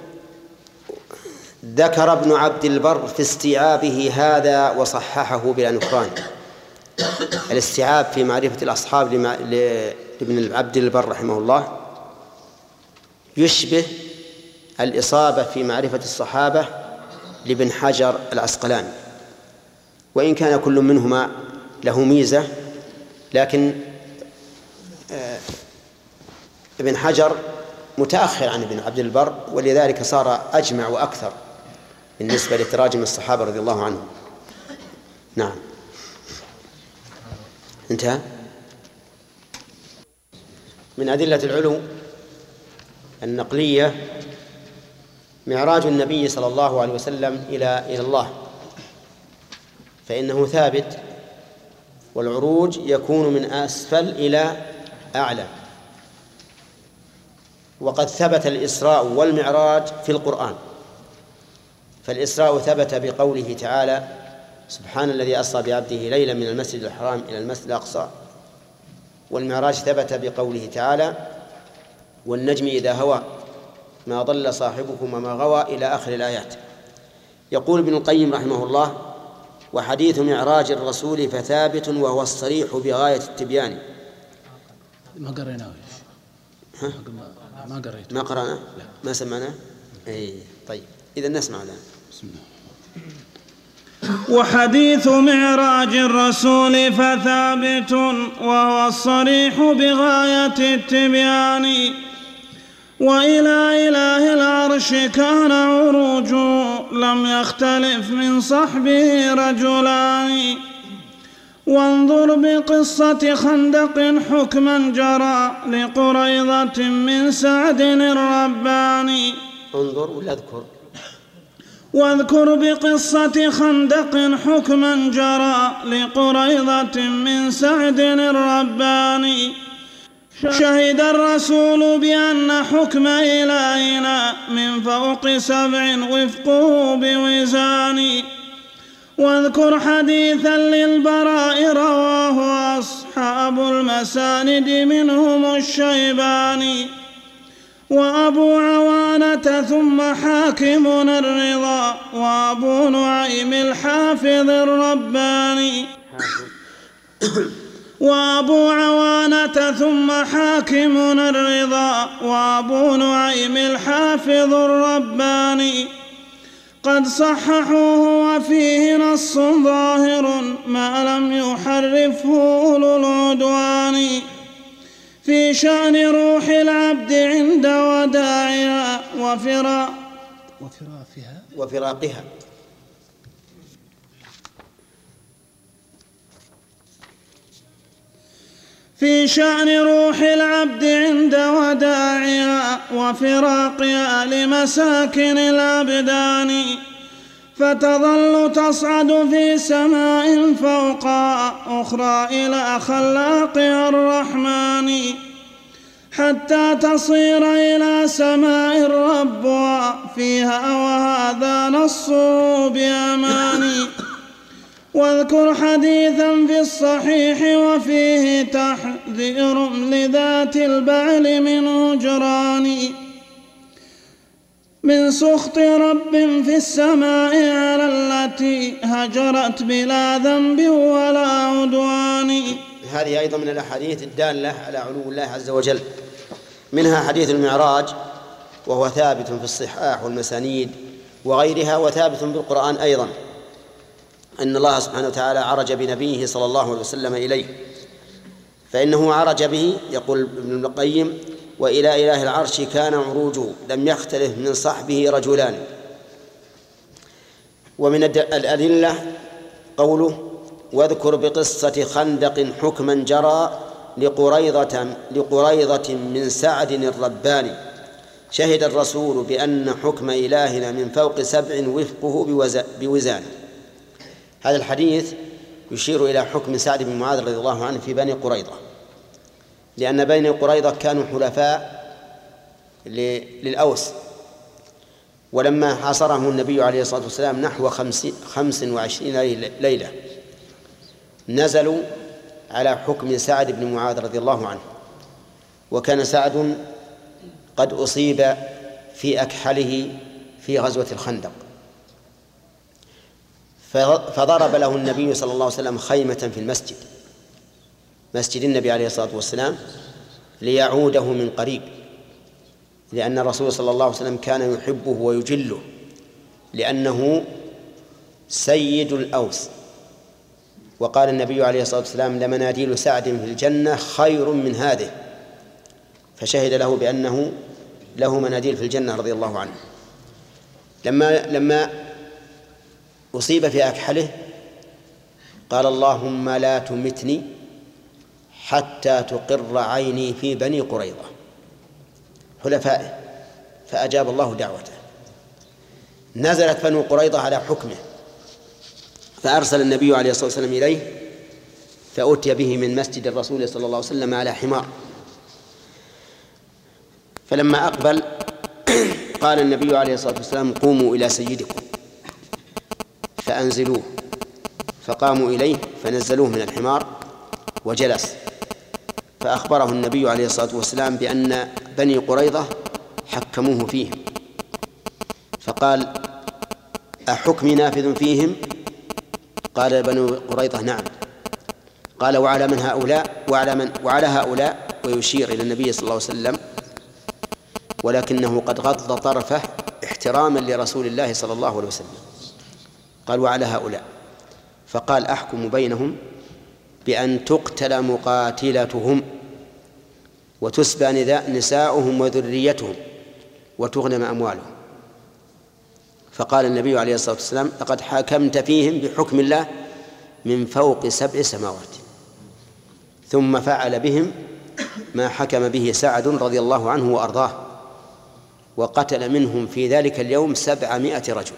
ذكر ابن عبد البر في استيعابه هذا وصححه بلا نكران. الاستيعاب في معرفة الأصحاب لابن عبد البر رحمه الله يشبه الإصابة في معرفة الصحابة لابن حجر العسقلاني، وإن كان كل منهما له ميزة، لكن ابن حجر متأخر عن ابن عبد البر، ولذلك صار أجمع وأكثر بالنسبة لتراجم الصحابة رضي الله عنهم. نعم، انتهى. من أدلة العلو النقلية معراج النبي صلى الله عليه وسلم إلى الله، فإنه ثابت، والعروج يكون من أسفل إلى أعلى. وقد ثبت الإسراء والمعراج في القرآن، فالإسراء ثبت بقوله تعالى: سبحان الذي أسرى بعبده ليلا من المسجد الحرام إلى المسجد الأقصى. والمعراج ثبت بقوله تعالى: والنجم إذا هوى ما ضل صاحبكم وما غوى إلى آخر الآيات. يقول ابن القيم رحمه الله: وحديث معراج الرسول فثابت، وهو الصريح بغاية التبيان. ما قريناه. ما قريت. ما قرأنا؟ ما سمعنا؟ أي طيب، إذا نسمع الآن. بسم الله. وحديث معراج الرسول فثابت، وهو الصريح بغاية التبيان. وإلى إله العرش كان عروج، لم يختلف من صحبه رجلان. وانظر بقصة خندق حكما جرى لقريضة من سعد الرباني. انظر ولا اذكر. واذكر بقصة خندق حكما جرى لقريضة من سعد الرباني. شهد الرسول بأن حكم إلهنا من فوق 7 وفقه بوزان. واذكر حديثا للبراء رواه أصحاب المساند منهم الشيباني وأبو عوانة ثم حاكم الرضا وأبو نعيم الحافظ الرباني. وأبو عوانة ثم حاكم الرضا وأبو نعيم الحافظ الرباني قد صححوه وفيه نص ظاهر ما لم يحرفه أولو العدوان في شأن روح العبد عند وداعها وفراقها. في شأن روح العبد عند وداعها وفراقها لمساكن الأبدان فتظل تصعد في سماء فوقها أخرى إلى خلاقها الرحمن حتى تصير إلى سماء ربها فيها وهذا نصه بأمان. واذكر حديثا في الصحيح وفيه تحذير لذات البعل من هجران من سخط رب في السماء على التي هجرت بلا ذنب ولا عدوان. هذه أيضا من الأحاديث الدالة على علو الله عز وجل. منها حديث المعراج وهو ثابت في الصحاح والمسانيد وغيرها وثابت بالقرآن أيضا أن الله سبحانه وتعالى عرج بنبيه صلى الله عليه وسلم إليه فإنه عرج به يقول ابن القيم وإلى إله العرش كان عروجه لم يختلف من صحبه رجلان. ومن الأدلة قوله واذكر بقصة خندق حكما جرى لقريضة من سعد الرباني شهد الرسول بأن حكم إلهنا من فوق 7 وفقه بوزان. هذا الحديث يشير إلى حكم سعد بن معاذ رضي الله عنه في بني قريظة لأن بني قريظة كانوا حلفاء للأوس ولما حاصرهم النبي عليه الصلاة والسلام نحو 25 ليلة نزلوا على حكم سعد بن معاذ رضي الله عنه وكان سعد قد أصيب في أكحله في غزوة الخندق فضرب له النبي صلى الله عليه وسلم خيمة في المسجد مسجد النبي عليه الصلاة والسلام ليعوده من قريب لأن الرسول صلى الله عليه وسلم كان يحبه ويجله لأنه سيد الأوس وقال النبي عليه الصلاة والسلام لمناديل سعد في الجنة خير من هذه فشهد له بأنه له مناديل في الجنة رضي الله عنه. لما أصيب في أكحله قال اللهم لا تمتني حتى تقر عيني في بني قريظة حلفائه فأجاب الله دعوته. نزلت بنو قريظة على حكمه فأرسل النبي عليه الصلاة والسلام إليه فأتي به من مسجد الرسول صلى الله عليه وسلم على حمار فلما أقبل قال النبي عليه الصلاة والسلام قوموا إلى سيدكم فأنزلوه فقاموا إليه فنزلوه من الحمار وجلس فأخبره النبي عليه الصلاة والسلام بأن بني قريظة حكموه فيه فقال أحكمي نافذ فيهم قال بنو قريظة نعم قال وعلى من هؤلاء وعلى هؤلاء ويشير إلى النبي صلى الله عليه وسلم ولكنه قد غض طرفه احتراما لرسول الله صلى الله عليه وسلم قال وعلى هؤلاء فقال أحكم بينهم بأن تقتل مقاتلتهم وتسبى نساؤهم وذريتهم وتغنم أموالهم. فقال النبي عليه الصلاة والسلام لقد حكمت فيهم بحكم الله من فوق 7 سماوات ثم فعل بهم ما حكم به سعد رضي الله عنه وأرضاه، وقتل منهم في ذلك اليوم 700 رجل.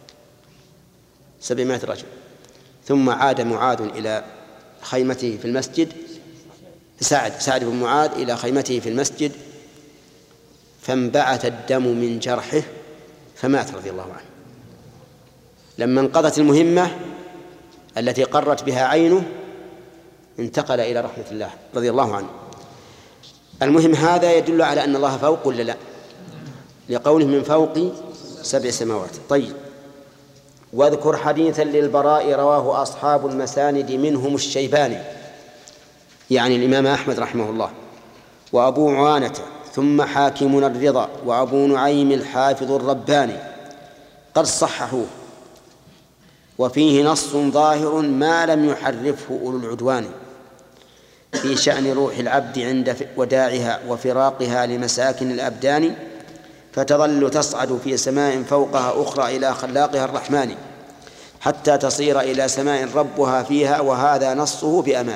ثم عاد معاذ إلى خيمته في المسجد، سعد بن معاذ إلى خيمته في المسجد، فانبعث الدم من جرحه فمات رضي الله عنه. لما انقضت المهمة التي قرت بها عينه انتقل إلى رحمة الله رضي الله عنه. المهم هذا يدل على أن الله فوق ولا لا؟ لقوله من فوق 7 سماوات. طيب، واذكر حديثا للبراء رواه أصحاب المساند منهم الشيباني، يعني الإمام أحمد رحمه الله، وأبو عوانة، ثم حاكم الرضا، وأبو نعيم الحافظ الرباني قد صححوه، وفيه نص ظاهر ما لم يحرفه أولو العدوان في شأن روح العبد عند وداعها وفراقها لمساكن الأبدان، فتظل تصعد في سماء فوقها أخرى إلى خلاقها الرحمن، حتى تصير إلى سماء ربها فيها، وهذا نصه بأمان.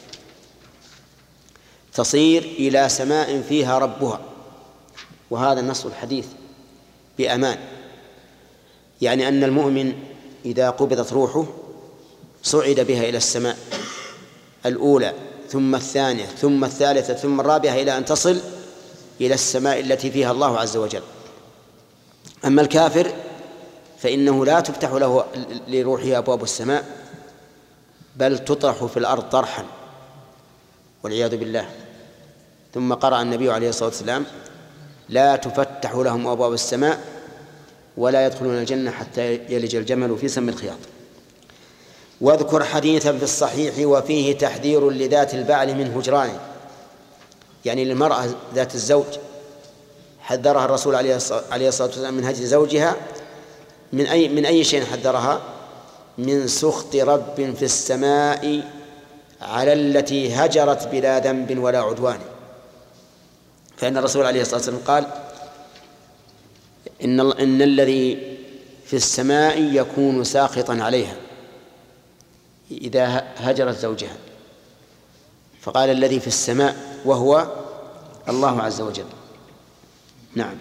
تصير إلى سماء فيها ربها، وهذا النص الحديث بأمان، يعني أن المؤمن إذا قبضت روحه صعد بها إلى السماء الأولى، ثم الثانية، ثم الثالثة، ثم الرابعة، إلى أن تصل إلى السماء التي فيها الله عز وجل. أما الكافر فإنه لا تفتح له لروحه أبواب السماء، بل تطرح في الأرض طرحا والعياذ بالله. ثم قرأ النبي عليه الصلاة والسلام: لا تفتح لهم أبواب السماء ولا يدخلون الجنة حتى يلج الجمل في سم الخياط. واذكر حديثا في الصحيح وفيه تحذير لذات البعل من هجرانه، يعني للمرأة ذات الزوج حذرها الرسول عليه الصلاة والسلام من هجر زوجها. من أي شيء حذرها؟ من سخط رب في السماء على التي هجرت بلا ذنب ولا عدوان. فإن الرسول عليه الصلاة والسلام قال: إن الذي في السماء يكون ساخطا عليها إذا هجرت زوجها، فقال الذي في السماء وهو الله عز وجل. نعم.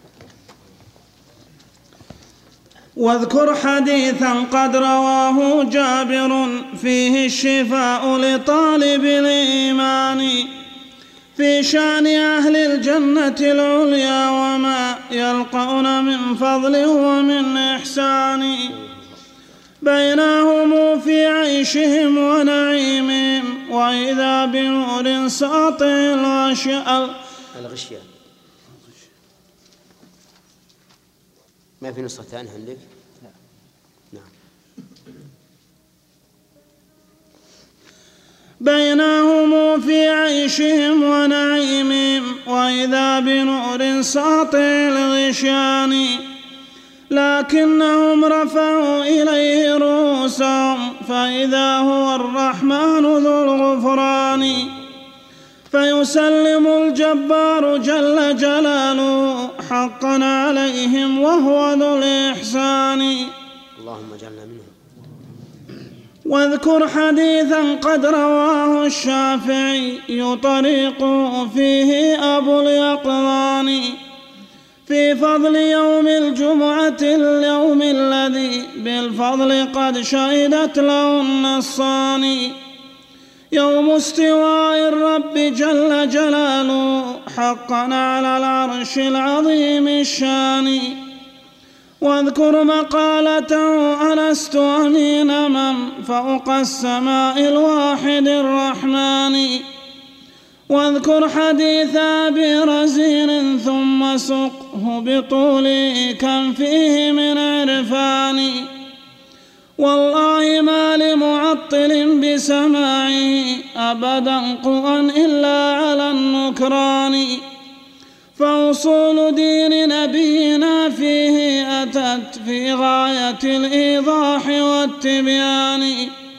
واذكر حديثا قد رواه جابر فيه الشفاء لطالب الإيمان في شأن أهل الجنة العليا وما يلقون من فضل ومن إحسان، بينهم في عيشهم ونعيمهم وإذا بنور ساطع الغشيان. ما في نسخة ثانية عندك؟ نعم. بينهم في عيشهم ونعيمهم وإذا بنور ساطع الغشيان، لكنهم رفعوا إليه رؤوسهم فإذا هو الرحمن ذو الغفران، فيسلم الجبار جل جلاله حقا عليهم وهو ذو الإحسان. اللهم اجعلنا منهم. واذكر حديثا قد رواه الشافعي طريق فيه أبو اليقظان في فضل يوم الجمعة اليوم الذي بالفضل قد شهدت له النصان، يوم استواء الرب جل جلاله حقا على العرش العظيم الشان. واذكر مقالته ألست أمين من فوق السماء الواحد الرحمن، واذكر حديث أبي رزين ثم سقه بطول كم فيه من عرفان، والله ما لمعطل بسماعه أبدا قوى إلا على النكران، فأصول دين نبينا فيه أتت في غاية الإيضاح والتبيان،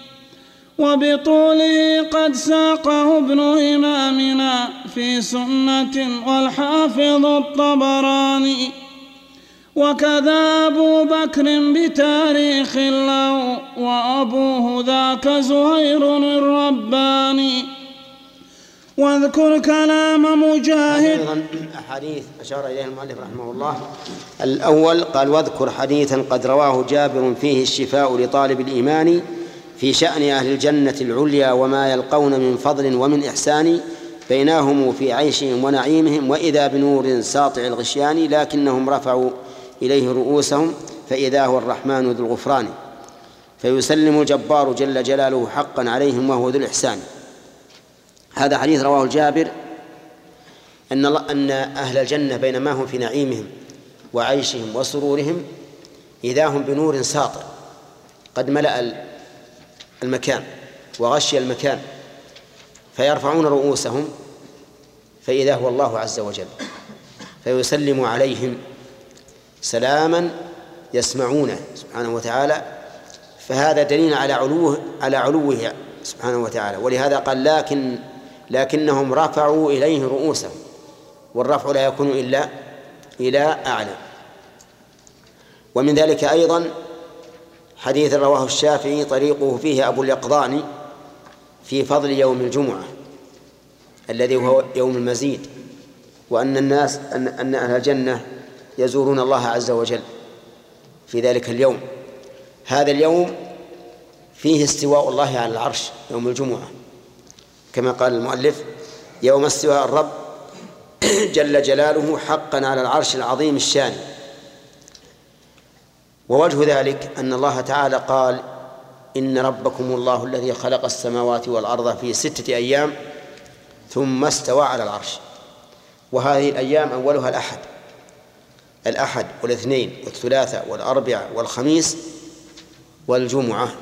وبطوله قد ساقه ابن إمامنا في سنة والحافظ الطبراني، وكذا أبو بكر بتاريخ له وأبوه ذاك زهير الرباني، واذكر كلام مجاهد. أيضا أحاديث أشار إليها المؤلف رحمه الله. الأول قال: واذكر حديثا قد رواه جابر فيه الشفاء لطالب الإيمان في شأن أهل الجنة العليا وما يلقون من فضل ومن إحسان بينهم في عيشهم ونعيمهم، وإذا بنور ساطع الغشيان لكنهم رفعوا إليه رؤوسهم فإذا هو الرحمن ذو الغفران، فيسلم الجبار جل جلاله حقا عليهم وهو ذو الإحسان. هذا حديث رواه جابر أن أهل الجنة بينما هم في نعيمهم وعيشهم وسرورهم إذا هم بنور ساطع قد ملأ المكان وغشي المكان، فيرفعون رؤوسهم فإذا هو الله عز وجل، فيسلم عليهم سلاما يسمعونه سبحانه وتعالى. فهذا دليل على علوه سبحانه وتعالى. ولهذا قال: لكنهم رفعوا إليه رؤوسهم، والرفع لا يكون إلا إلى أعلى. ومن ذلك أيضا حديث رواه الشافعي طريقه فيه أبو اليقظان في فضل يوم الجمعة الذي هو يوم المزيد، وأن الناس أن أهل الجنة يزورون الله عز وجل في ذلك اليوم. هذا اليوم فيه استواء الله على العرش يوم الجمعة، كما قال المؤلف: يوم استواء الرب جل جلاله حقا على العرش العظيم الشان. ووجه ذلك أن الله تعالى قال: إن ربكم الله الذي خلق السماوات والأرض في 6 أيام ثم استوى على العرش. وهذه الأيام أولها الأحد والاثنين والثلاثاء والأربعاء والخميس والجمعة،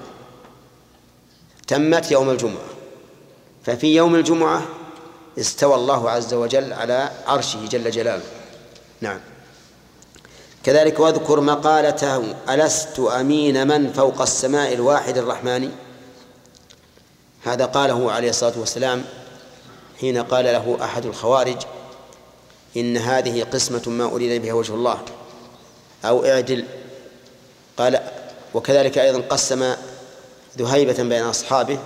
تمت يوم الجمعة. ففي يوم الجمعة استوى الله عز وجل على عرشه جل جلاله. نعم. كذلك: واذكر مقالته: ألست أمين من فوق السماء الواحد الرحمن. هذا قاله عليه الصلاة والسلام حين قال له أحد الخوارج: إن هذه قسمة ما أريد بها وجه الله، أو اعدل. قال: وكذلك أيضا قسم ذهيبة بين أصحابه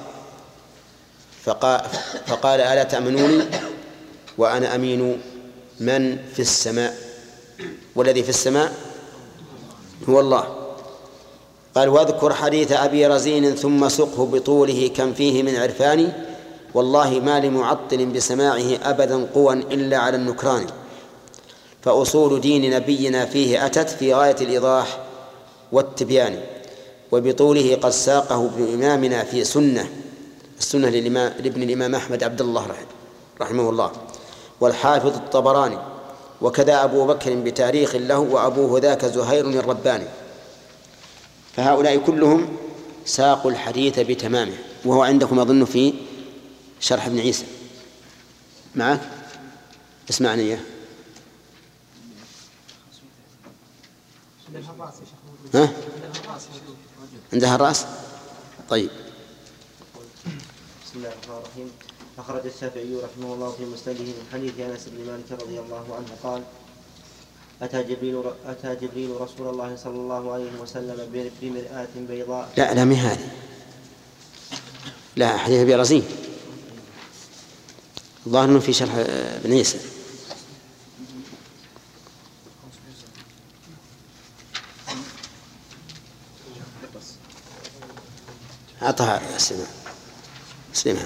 فقال: ألا تأمنوني وأنا أمين من في السماء، والذي في السماء هو الله. قال: واذكر حديث أبي رزين ثم سقه بطوله كم فيه من عرفان، والله ما لمعطل بسماعه أبدا قوى إلا على النكران، فأصول دين نبينا فيه أتت في غاية الإيضاح والتبيان، وبطوله قد ساقه ابن إمامنا في السنة لابن الإمام أحمد عبد الله رحمه الله، والحافظ الطبراني، وكذا أبو بكر بتاريخ له، وأبوه ذاك زهير الرباني. فهؤلاء كلهم ساقوا الحديث بتمامه، وهو عندكم أظن في شرح ابن عيسى. معك؟ اسمعني إياه. ها؟ عندها الرأس؟ طيب. بسم الله الرحمن الرحيم. أخرج الشافعي رحمه الله في مسنده من حديث أنس بن مالك رضي الله عنه قال: أتى جبريل رسول الله صلى الله عليه وسلم بمرآة بيضاء. لا من هذه، لا حديث أبي رزين، الظاهر أنه في شرح ابن عيسى. أعطها سليمان.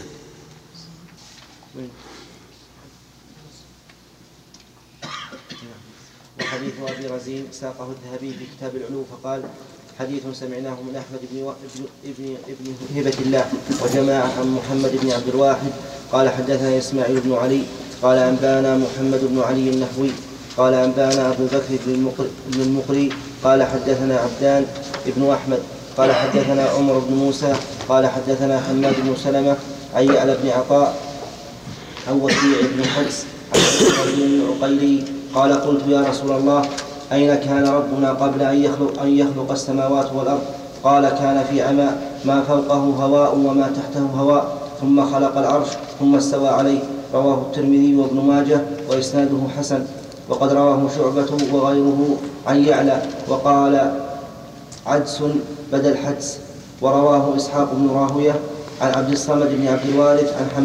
وحديث أبي رزين ساقه الذهبي في كتاب العلو فقال: حديث سمعناه من أحمد ابن هبة الله وجماعة عن محمد بن عبد الواحد قال: حدثنا إسماعيل بن علي قال: أنبانا محمد بن علي النحوي قال: أنبانا أبو بكر بن المقري قال: حدثنا عبدان بن أحمد قال: حدثنا عمر بن موسى قال: حدثنا حماد بن سلمة عن يعلى بن عطاء عن وكيع بن حفص عن العقيلي قال: قلت يا رسول الله أين كان ربنا قبل أن يخلق السماوات والأرض؟ قال: كان في عماء ما فوقه هواء وما تحته هواء، ثم خلق العرش ثم استوى عليه. رواه الترمذي وابن ماجه وإسناده حسن. وقد رواه شعبة وغيره عن يعلى وقال عدس بدل حدس. ورواه إسحاق بن راهوية عن عبد الصمد بن عبد الوارث عن حماد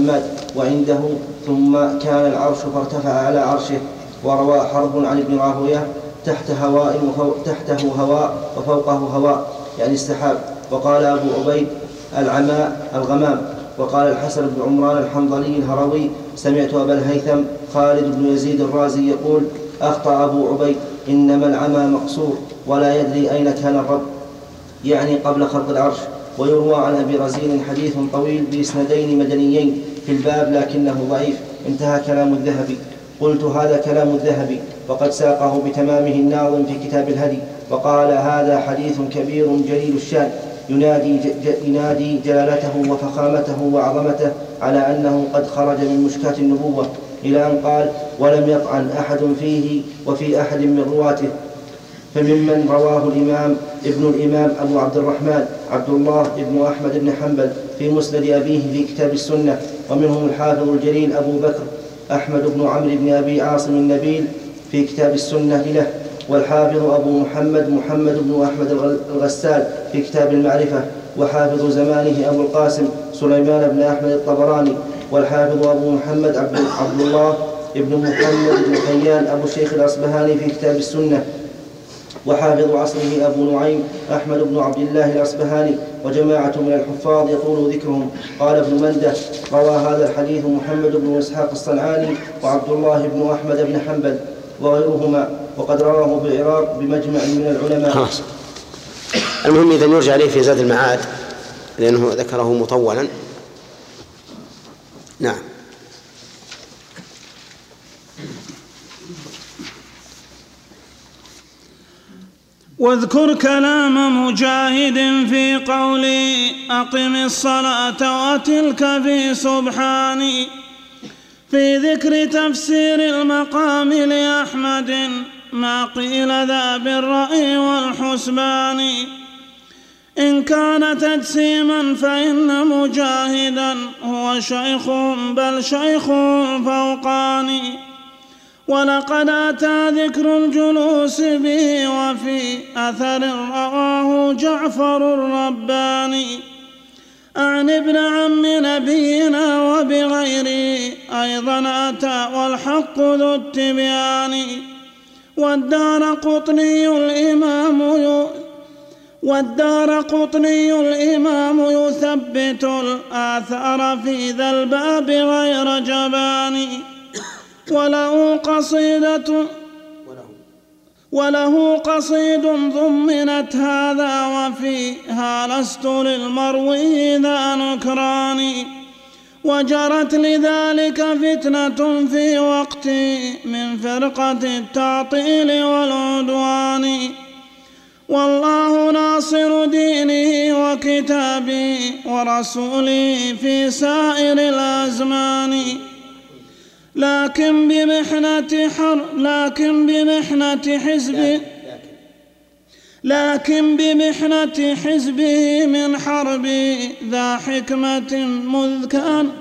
وعنده ثم كان العرش فارتفع على عرشه. وروى حرب عن ابن راهويه تحته هواء وفوقه هواء يعني السحاب. وقال أبو عبيد الغمام. وقال الحسن بن عمران الحنظلي الهروي سمعت أبا الهيثم خالد بن يزيد الرازي يقول أخطأ أبو عبيد إنما العمى مقصور ولا يدري أين كان الرب يعني قبل خلق العرش. ويروى عن أبي رزين حديث طويل بإسنادين مدنيين في الباب لكنه ضعيف. انتهى كلام الذهبي. قلت هذا كلام الذهبي وقد ساقه بتمامه الناظم في كتاب الهدي. وقال هذا حديث كبير جليل الشان ينادي جلالته وفخامته وعظمته على أنه قد خرج من مشكاة النبوة، إلى أن قال ولم يطعن أحد فيه وفي أحد من رواته. فممن رواه ابن الإمام أبو عبد الرحمن عبد الله بن أحمد بن حنبل في مسند أبيه في كتاب السنة. ومنهم الحافظ الجليل أبو بكر أحمد بن عمرو بن أبي عاصم النبيل في كتاب السنة له. والحافظ أبو محمد بن أحمد الغسال في كتاب المعرفة. وحافظ زمانه أبو القاسم سليمان بن أحمد الطبراني. والحافظ أبو محمد عبد الله بن محمد بن حيان أبو الشيخ الأصبهاني في كتاب السنة. وحافظ عصره أبو نعيم أحمد بن عبد الله الأصبهاني وجماعة من الحفاظ يطول ذكرهم. قال ابن منده روى هذا الحديث محمد بن إسحاق الصنعاني وعبد الله بن أحمد بن حنبل وغيرهما، وقد رواه بالعراق بمجمع من العلماء. خلاص. المهم إذا يرجع عليه في زاد المعاد لأنه ذكره مطولا. نعم. واذكر كلام مجاهد في قولي أقم الصلاة وتلك في سبحاني في ذكر تفسير المقام لأحمد ما قيل ذا بالرأي والحسبان. إن كان تجسيما فإن مجاهدا هو شيخ بل شيخ فوقاني. ولقد أتى ذكر الجلوس به وفي أثر رواه جعفر الرباني عن ابن عم نبينا وبغيره أيضا أتى والحق ذو التبيان. والدار قطني الإمام يثبت الآثار في ذا الباب غير جبان. وله قصيد ضمنت هذا وفيها لست للمروي ذا نكران. وجرت لذلك فتنة في وقتي من فرقة التعطيل والعدوان. والله ناصر دينه وكتابه ورسوله في سائر الأزمان. لكن بمحنة حزبه من حرب ذا حكمة مذ كان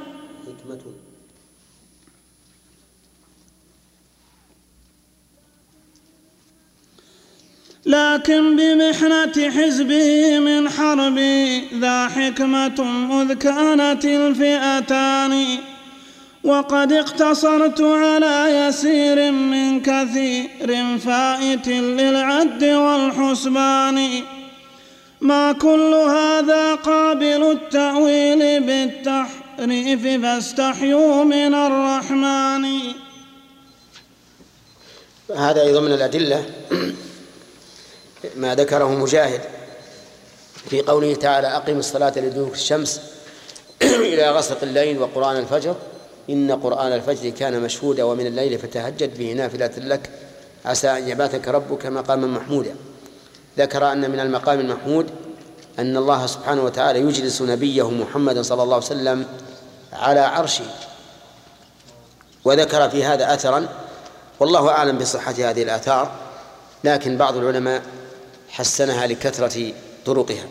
لكن بمحنة حزبه من حرب ذا حكمة مذ كانت الفئتان. وقد اقتصرت على يسير من كثير فائت للعد والحسبان. ما كل هذا قابل التأويل بالتحريف فاستحيوا من الرحمن. هذا أيضا من الأدلة ما ذكره مجاهد في قوله تعالى أقم الصلاة لدلوك الشمس إلى غسق الليل وقرآن الفجر إن قرآن الفجر كان مشهودا ومن الليل فتهجد به نافلة لك عسى أن يبعثك ربك مقاما محمودا. ذكر أن من المقام المحمود أن الله سبحانه وتعالى يجلس نبيه محمد صلى الله عليه وسلم على عرشه. وذكر في هذا أثرا والله أعلم بصحة هذه الآثار، لكن بعض العلماء حسنها لكثرة طرقها.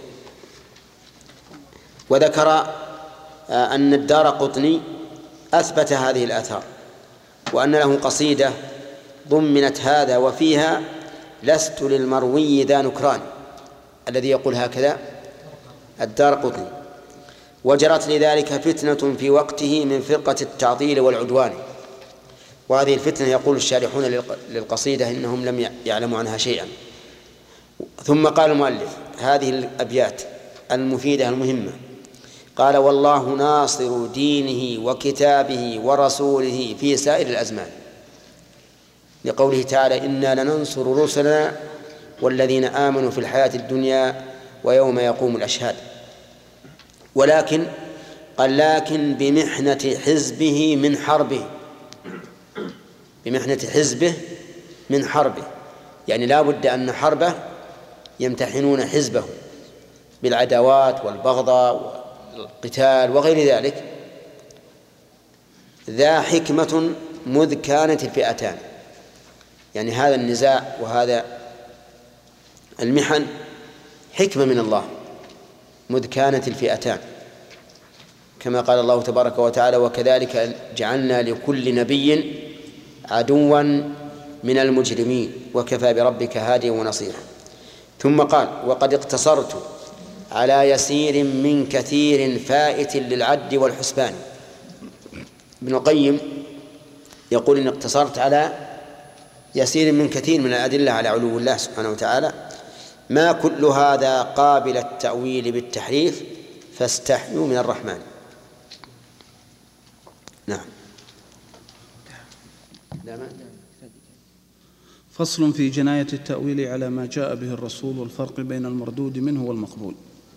وذكر أن الدارقطني أثبت هذه الآثار وأن له قصيدة ضمنت هذا وفيها لست للمروي ذا نكران، الذي يقول هكذا الدارقطني. وجرت لذلك فتنة في وقته من فرقة التعطيل والعدوان. وهذه الفتنة يقول الشارحون للقصيدة إنهم لم يعلموا عنها شيئا. ثم قال المؤلف هذه الأبيات المفيدة المهمة، قال: والله ناصر دينه وكتابه ورسوله في سائر الأزمان، لقوله تعالى: إنا لننصر رسلنا والذين آمنوا في الحياة الدنيا ويوم يقوم الأشهاد. ولكن قال: لكن بمحنة حزبه من حربه، بمحنة حزبه من حربه، يعني لا بد أن حربه يمتحنون حزبه بالعداوات والبغضاء والقتال وغير ذلك. ذا حكمة مذ كانت الفئتان، يعني هذا النزاع وهذا المحن حكمة من الله مذ كانت الفئتان، كما قال الله تبارك وتعالى: وكذلك جعلنا لكل نبي عدوا من المجرمين وكفى بربك هاديا ونصيرا. ثم قال: وقد اقتصرت على يسير من كثير فائت للعد والحسبان. ابن القيم يقول إن اقتصرت على يسير من كثير من الأدلة على علو الله سبحانه وتعالى، ما كل هذا قابل التأويل بالتحريف فاستحيوا من الرحمن. نعم. فصل في جناية التأويل على ما جاء به الرسول والفرق بين المردود منه والمقبول.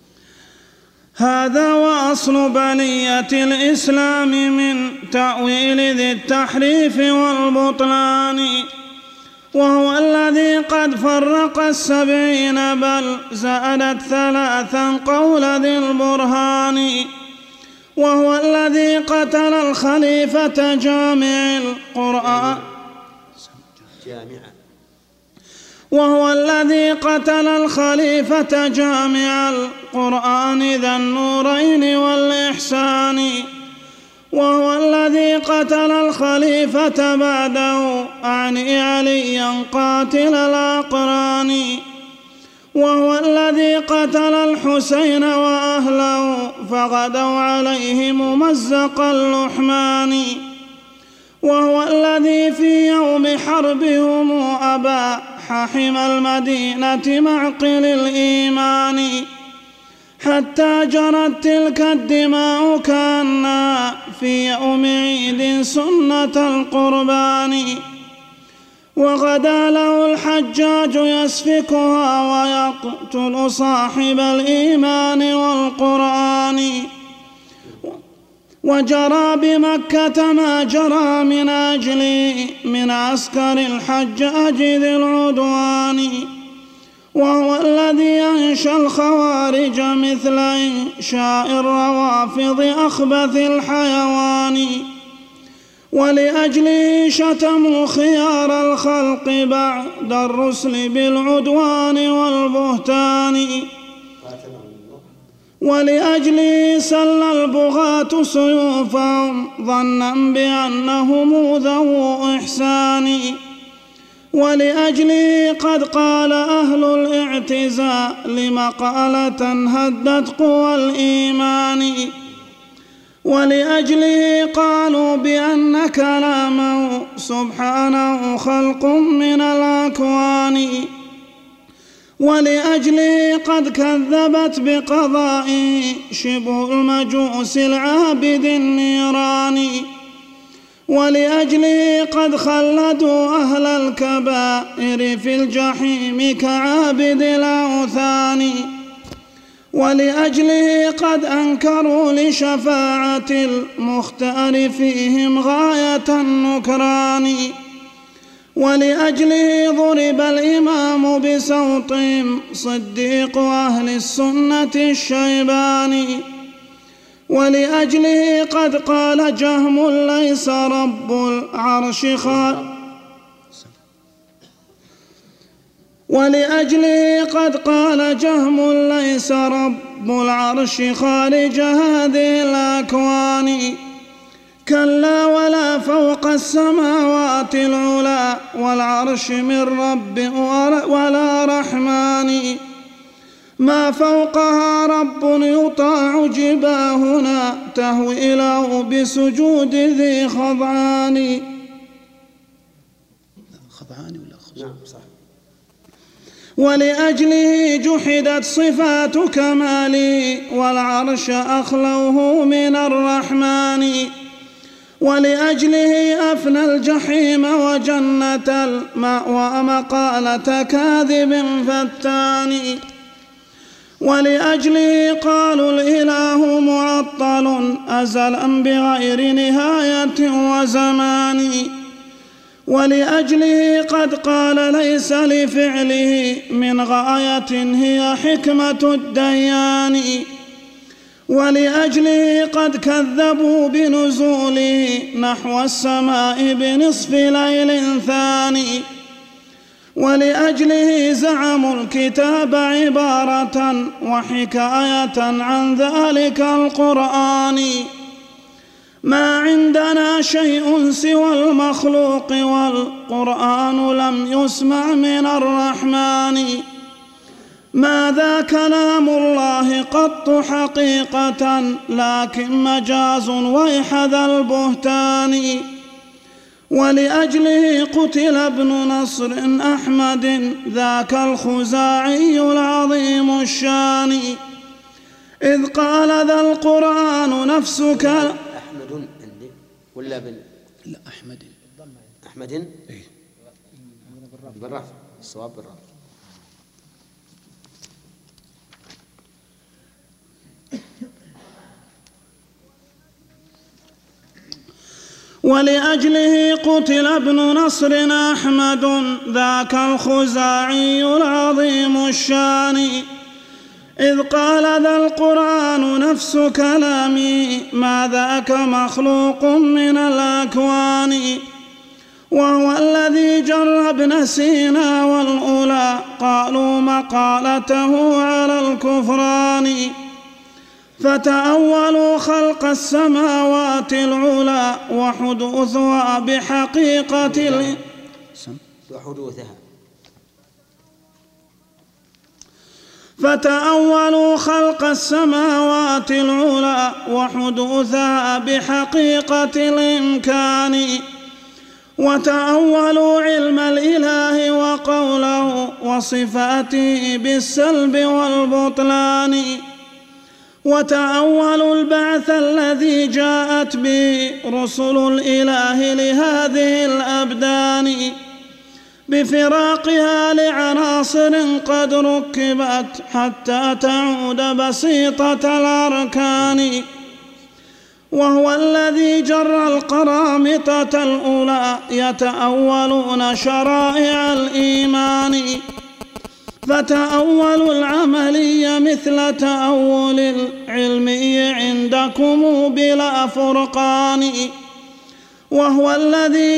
هذا وأصل بلية الإسلام من تأويل ذي التحريف والبطلان، وهو الذي قد فرق 70 بل زادت 3 قول ذي البرهان، وهو الذي قتل الخليفة جامع القرآن، وهو الذي قتل الخليفة جامع القرآن ذا النورين والإحسان، وهو الذي قتل الخليفة بعده أعني عليا قاتل الأقران، وهو الذي قتل الحسين وأهله فغدوا عليه ممزق اللحمان، وهو الذي في يوم حربهم أباح حمى المدينة معقل الإيمان، حتى جرت تلك الدماء كأنها في يوم عيد سنة القربان، وغدا له الحجاج يسفكها ويقتل صاحب الإيمان والقرآن، وجرى بمكة ما جرى من أجله من عسكر الحجاج ذي العدوان، وهو الذي أنشأ الخوارج مثل إنشاء الروافض أخبث الحيوان، ولأجله شتموا خيار الخلق بعد الرسل بالعدوان والبهتان، ولأجله سل البغاة سيوفهم ظنا بأنهم ذو إحسان، ولأجله قد قال أهل الاعتزال مقالة هدت قوى الإيمان، ولأجله قالوا بأن كلامه سبحانه خلق من الأكوان، ولأجله قد كذبت بقضائه شبه المجوس العابد النيران، ولأجله قد خلدوا أهل الكبائر في الجحيم كعابد الأوثان، ولأجله قد أنكروا لشفاعة المختار فيهم غاية النكران، ولأجله ضرب الإمام بسوط صديق أهل السنة الشيباني، ولأجله قد قال جهم ليس رب العرش ولأجله قد قال جهم ليس رب العرش خارج هذه الأكوان، كلا ولا فوق السماوات العلا والعرش من رب ولا رحمن، ما فوقها رب يطاع جباهنا تهوي له بسجود ذي خضعان. خضعان ولا خضعان؟ نعم صح. ولأجله جحدت صفات كماله والعرش أخلوه من الرحمن. ولأجله أفنى الجحيم وجنة المأوى مقالة كاذب فتان. ولأجله قالوا الإله معطل أزلا بغير نهاية وزمان. ولأجله قد قال ليس لفعله من غاية هي حكمة الديان. ولأجله قد كذبوا بنزوله نحو السماء بنصف ليل ثاني. ولأجله زعموا الكتاب عبارة وحكاية عن ذلك القرآن. ما عندنا شيء سوى المخلوق والقرآن لم يسمع من الرحمن. ماذا كلام الله قط حقيقة لكن مجاز ويح ذا البهتان. ولأجله قتل ابن نصر أحمد ذاك الخزاعي العظيم الشان. إذ قال ذا القرآن نفسك أحمد عندي ولا لا أحمد. أحمد إيه بالرفع، الصواب بالرفع. ولأجله قتل ابن نصر أحمد ذاك الخزاعي العظيم الشان. إذ قال ذا القرآن نفس كلامي ما ذاك مخلوق من الأكوان. وهو الذي جر ابن سينا والأولى قالوا مقالته على الكفران. فتأولوا خلق السماوات العلى وحدوثها بحقيقة وحدوثها. فتأولوا خلق السماوات العلى وحدوثها بحقيقة الإمكان. وتأولوا علم الإله وقوله وصفاته بالسلب والبطلان. وتأولوا البعث الذي جاءت به رسل الإله لهذه الأبدان بفراقها لعناصر قد ركبت حتى تعود بسيطة الأركان. وهو الذي جر القرامطة الأولى يتأولون شرائع الإيمان. فتأولوا العملي مثل تأول العلمي عندكم بلا فرقان. وهو الذي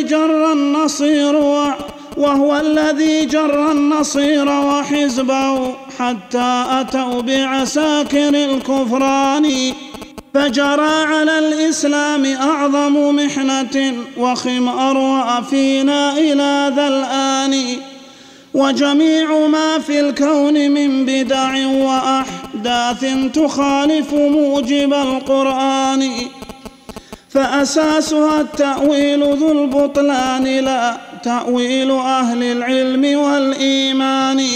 جر النصير وحزبه حتى أتوا بعساكر الكفران. فجرى على الإسلام أعظم محنة وخمارها فينا إلى ذا الآن. وجميع ما في الكون من بدع وأحداث تخالف موجب القرآن. فأساسها التأويل ذو البطلان لا تأويل أهل العلم والإيمان.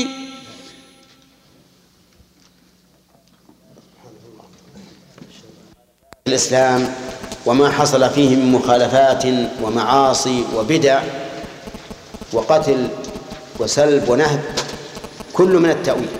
الإسلام وما حصل فيه من مخالفات ومعاصي وبدع وقتل وسلب ونهب كل من التأويل.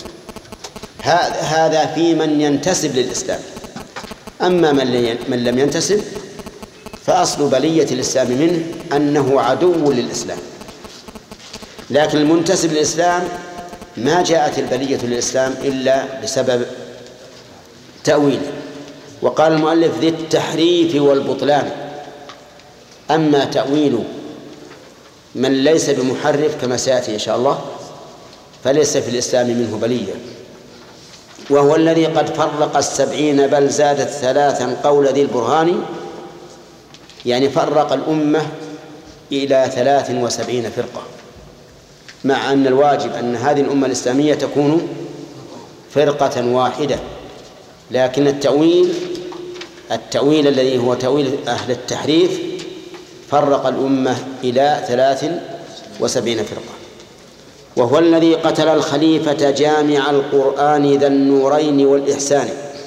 هذا في من ينتسب للإسلام. أما من لم ينتسب فأصل بلية الإسلام منه أنه عدو للإسلام. لكن المنتسب للإسلام ما جاءت البلية للإسلام إلا بسبب تأويله. وقال المؤلف ذي التحريف والبطلان. أما تأويل من ليس بمحرف كما سيأتي إن شاء الله فليس في الإسلام منه بلية. وهو الذي قد فرق 70 بل زادت 3 قول ذي البرهان. يعني فرق الأمة إلى 73 فرقة، مع أن الواجب أن هذه الأمة الإسلامية تكون فرقة واحدة، لكن التأويل الذي هو تأويل أهل التحريف فرق الأمة إلى 73 فرقة. وهو الذي قتل الخليفة جامع القرآن ذا النورين والإحسان،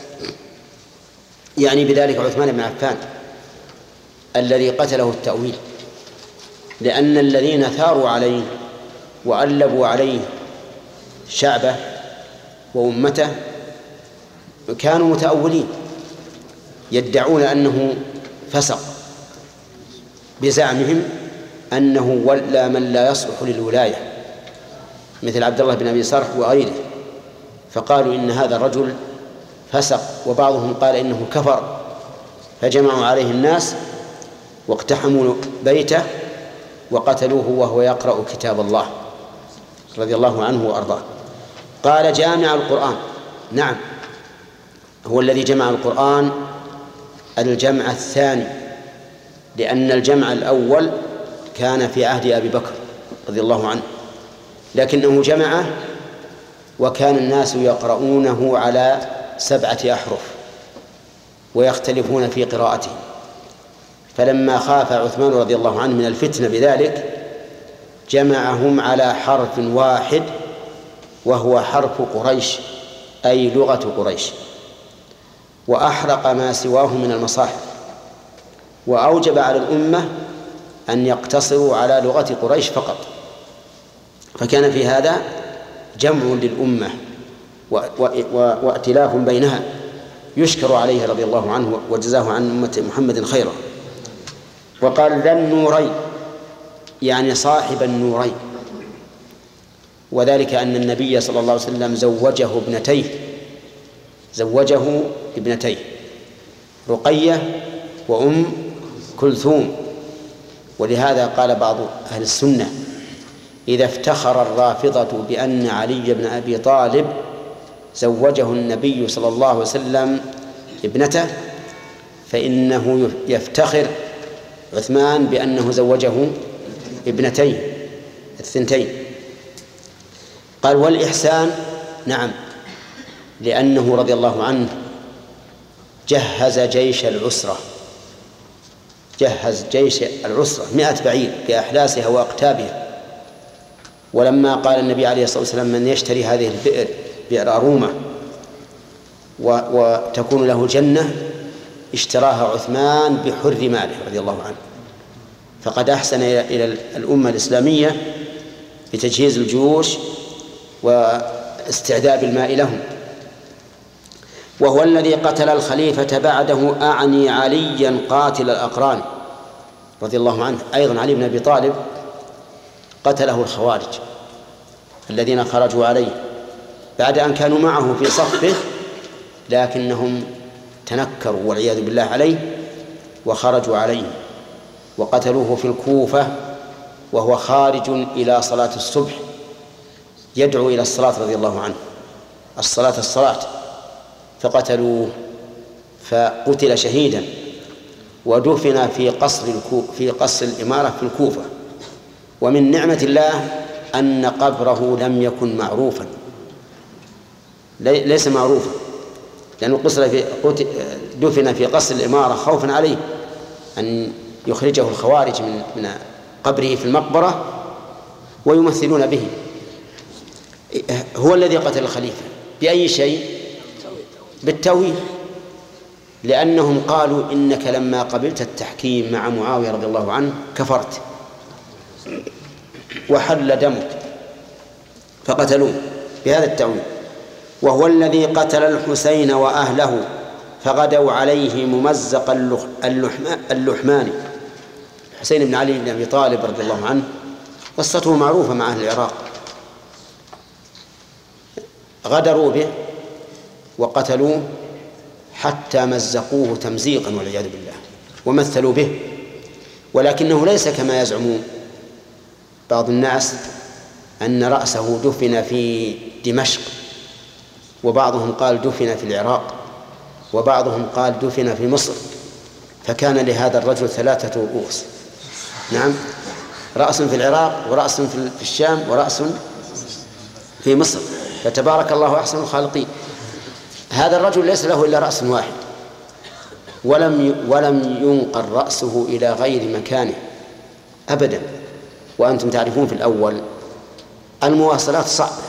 يعني بذلك عثمان بن عفان الذي قتله التأويل، لأن الذين ثاروا عليه وألبوا عليه شعبه وأمته كانوا متأولين، يدعون أنه فسق بزعمهم أنه ولى من لا يصلح للولاية، مثل عبد الله بن أبي صرح وغيره، فقالوا إن هذا الرجل فسق، وبعضهم قال إنه كفر، فجمعوا عليه الناس واقتحموا بيته وقتلوه وهو يقرأ كتاب الله رضي الله عنه وأرضاه. قال جامع القرآن، نعم هو الذي جمع القرآن الجمع الثاني، لأن الجمع الأول كان في عهد أبي بكر رضي الله عنه، لكنه جمعه وكان الناس يقرؤونه على 7 أحرف ويختلفون في قراءته، فلما خاف عثمان رضي الله عنه من الفتنة بذلك جمعهم على حرف واحد وهو حرف قريش، أي لغة قريش، وأحرق ما سواه من المصاحف، وأوجب على الأمة أن يقتصروا على لغة قريش فقط، فكان في هذا جمع للأمة وائتلاف بينها يشكر عليه رضي الله عنه وجزاه عن أمة محمد خيرا. وقال ذا النورين يعني صاحب النورين، وذلك أن النبي صلى الله عليه وسلم زوجه ابنتيه رقية وأم كلثوم، ولهذا قال بعض أهل السنة إذا افتخر الرافضة بأن علي بن أبي طالب زوجه النبي صلى الله عليه وسلم ابنته فإنه يفتخر عثمان بأنه زوجه ابنتين الثنتين. قال والإحسان، نعم لأنه رضي الله عنه جهز جيش العسرة 100 بعير بأحلاسها وأقتابها، ولما قال النبي عليه الصلاة والسلام من يشتري هذه البئر بئر أرومة وتكون له جنة اشتراها عثمان بحر ماله رضي الله عنه، فقد أحسن إلى الأمة الإسلامية بتجهيز الجيوش واستعداد الماء لهم. وهو الذي قتل الخليفة بعده، أعني عليا قاتل الأقران رضي الله عنه، أيضا علي بن أبي طالب قتله الخوارج الذين خرجوا عليه بعد أن كانوا معه في صفه، لكنهم تنكروا والعياذ بالله عليه وخرجوا عليه وقتلوه في الكوفة وهو خارج إلى صلاة الصبح يدعو إلى الصلاة رضي الله عنه، الصلاة، فقتلوه فقتل شهيدا ودفن في قصر الإمارة في الكوفة. ومن نعمة الله أن قبره لم يكن معروفا، ليس معروفا، لأنه دفن في قصر الإمارة خوفا عليه أن يخرجه الخوارج من قبره في المقبرة ويمثلون به. هو الذي قتل الخليفة بأي شيء؟ بالتأويل، لأنهم قالوا إنك لما قبلت التحكيم مع معاوية رضي الله عنه كفرت وحل دمك، فقتلوه بهذا التأويل. وهو الذي قتل الحسين وأهله فغدوا عليه ممزق اللحمان. الحسين بن علي بن أبي طالب رضي الله عنه قصته معروفة مع أهل العراق، غدروا به وقتلوه حتى مزقوه تمزيقا والعياذ بالله ومثلوا به، ولكنه ليس كما يزعم بعض الناس أن رأسه دفن في دمشق، وبعضهم قال دفن في العراق، وبعضهم قال دفن في مصر، فكان لهذا الرجل 3 رؤوس، نعم، رأس في العراق ورأس في الشام ورأس في مصر، فتبارك الله أحسن الخالقين. هذا الرجل ليس له إلا رأس واحد، ولم ينقل رأسه إلى غير مكانه أبدا. وأنتم تعرفون في الأول المواصلات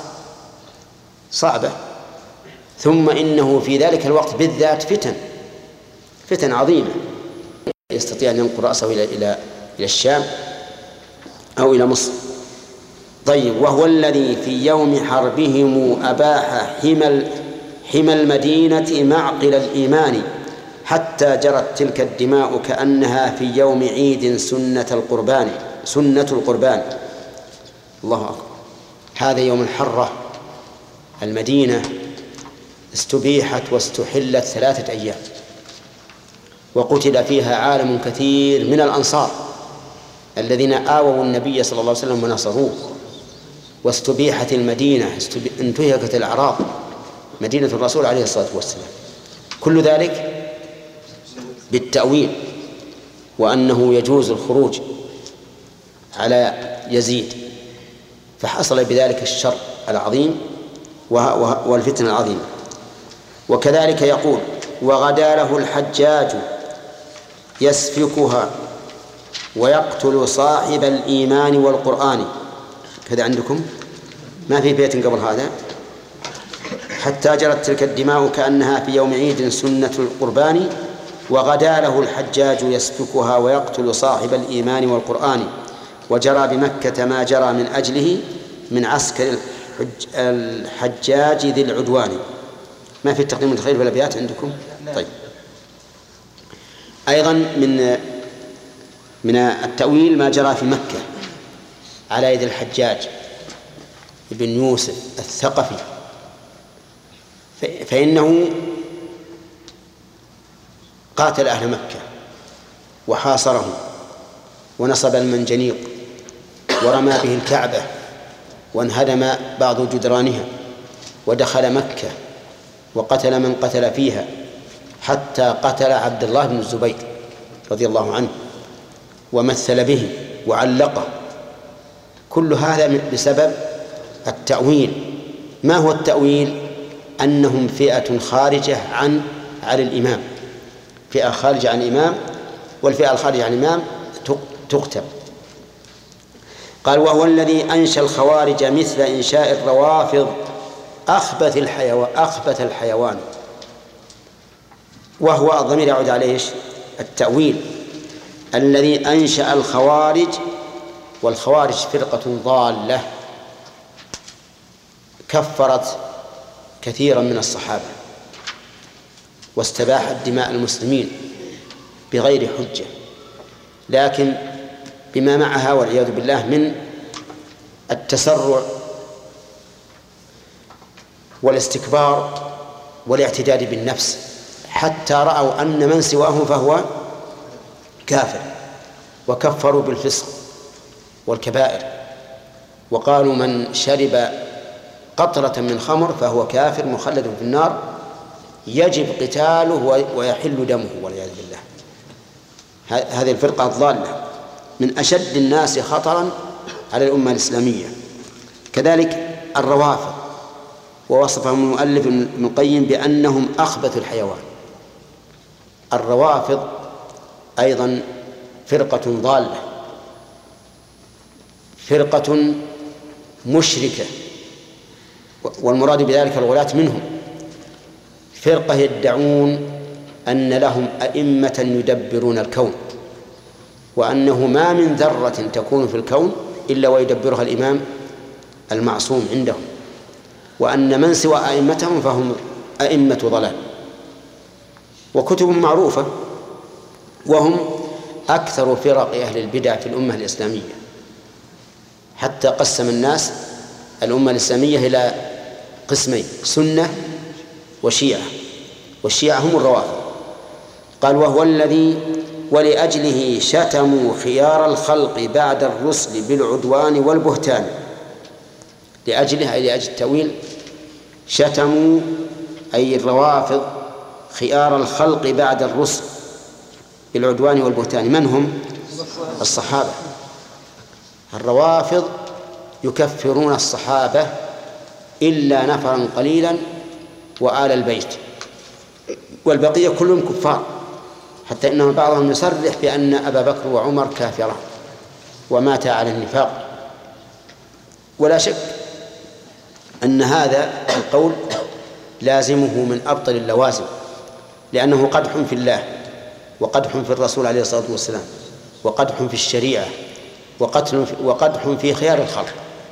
صعبة، ثم إنه في ذلك الوقت بالذات فتن عظيمة، يستطيع أن ينقل رأسه إلى الشام أو إلى مصر. طيب، وهو الذي في يوم حربهم أباح حمى المدينة معقل الإيمان حتى جرت تلك الدماء كأنها في يوم عيد سنة القربان. الله أكبر. هذا يوم الحرة المدينة استبيحت واستحلت 3 أيام، وقتل فيها عالم كثير من الأنصار الذين آووا النبي صلى الله عليه وسلم ونصروه، واستبيحت المدينة، انتهكت الأعراض مدينة الرسول عليه الصلاة والسلام. كل ذلك بالتأويل، وأنه يجوز الخروج على يزيد، فحصل بذلك الشر العظيم والفتنة العظيمة. وكذلك يقول: وغدا له الحجاج يسفكها ويقتل صاحب الإيمان والقرآن. كذا عندكم ما في بيت قبل هذا. حتى جرت تلك الدماء كأنها في يوم عيد سنة القربان، وغدا له الحجاج يسفكها ويقتل صاحب الإيمان والقرآن، وجرى بمكة ما جرى من أجله من عسكر الحجاج ذي العدوان. ما في التقديم والتأخير في الأبيات عندكم؟ طيب. أيضا من التأويل ما جرى في مكة على يد الحجاج بن يوسف الثقفي، فإنه قاتل أهل مكة وحاصرهم ونصب المنجنيق ورمى به الكعبة وانهدم بعض جدرانها، ودخل مكة وقتل من قتل فيها، حتى قتل عبد الله بن الزبير رضي الله عنه ومثل به وعلقه. كل هذا بسبب التأويل. ما هو التأويل؟ أنهم فئة خارجة عن الإمام، فئة خارجة عن الإمام، والفئة الخارجة عن الإمام تقتل. قال: وهو الذي أنشأ الخوارج مثل إنشاء الروافض أخبث الحيوان. وهو الضمير يعود عليه التأويل. الذي أنشأ الخوارج، والخوارج فرقة ضالة كفرت كثيرا من الصحابة واستباحت دماء المسلمين بغير حجة، لكن بما معها والعياذ بالله من التسرع والاستكبار والاعتداد بالنفس، حتى رأوا أن من سواه فهو كافر، وكفروا بالفسق والكبائر، وقالوا من شرب قطرة من خمر فهو كافر مخلد في النار يجب قتاله ويحل دمه والعياذ بالله. هذه الفرقة الضالة من أشد الناس خطرا على الأمة الإسلامية. كذلك الروافض، ووصفهم المؤلف ابن القيم بأنهم أخبث الحيوان. الروافض أيضا فرقة ضالة، فرقة مشركة، والمراد بذلك الغلاة منهم. فرقة يدعون أن لهم أئمة يدبرون الكون، وأنه ما من ذرة تكون في الكون إلا ويدبرها الإمام المعصوم عندهم، وأن من سوى أئمتهم فهم أئمة ضلال. وكتبهم معروفة، وهم أكثر فرق أهل البدع في الأمة الإسلامية، حتى قسم الناس الأمة الإسلامية إلى قسمين: سنة وشيعة، والشيعة هم الروافض. قال: وهو الذي ولأجله شتموا خيار الخلق بعد الرسل بالعدوان والبهتان. لأجله أي لأجل التأويل شتموا أي الروافض خيار الخلق بعد الرسل بالعدوان والبهتان. من هم؟ الصحابة. الروافض يكفرون الصحابة إلا نفرا قليلا وآل البيت، والبقية كلهم كفار، حتى إنهم بعضهم يصرح بأن أبا بكر وعمر كافران ومات على النفاق. ولا شك أن هذا القول لازمه من أبطل اللوازم، لأنه قدح في الله، وقدح في الرسول عليه الصلاة والسلام، وقدح في الشريعة، وقدح في خيار الخلق.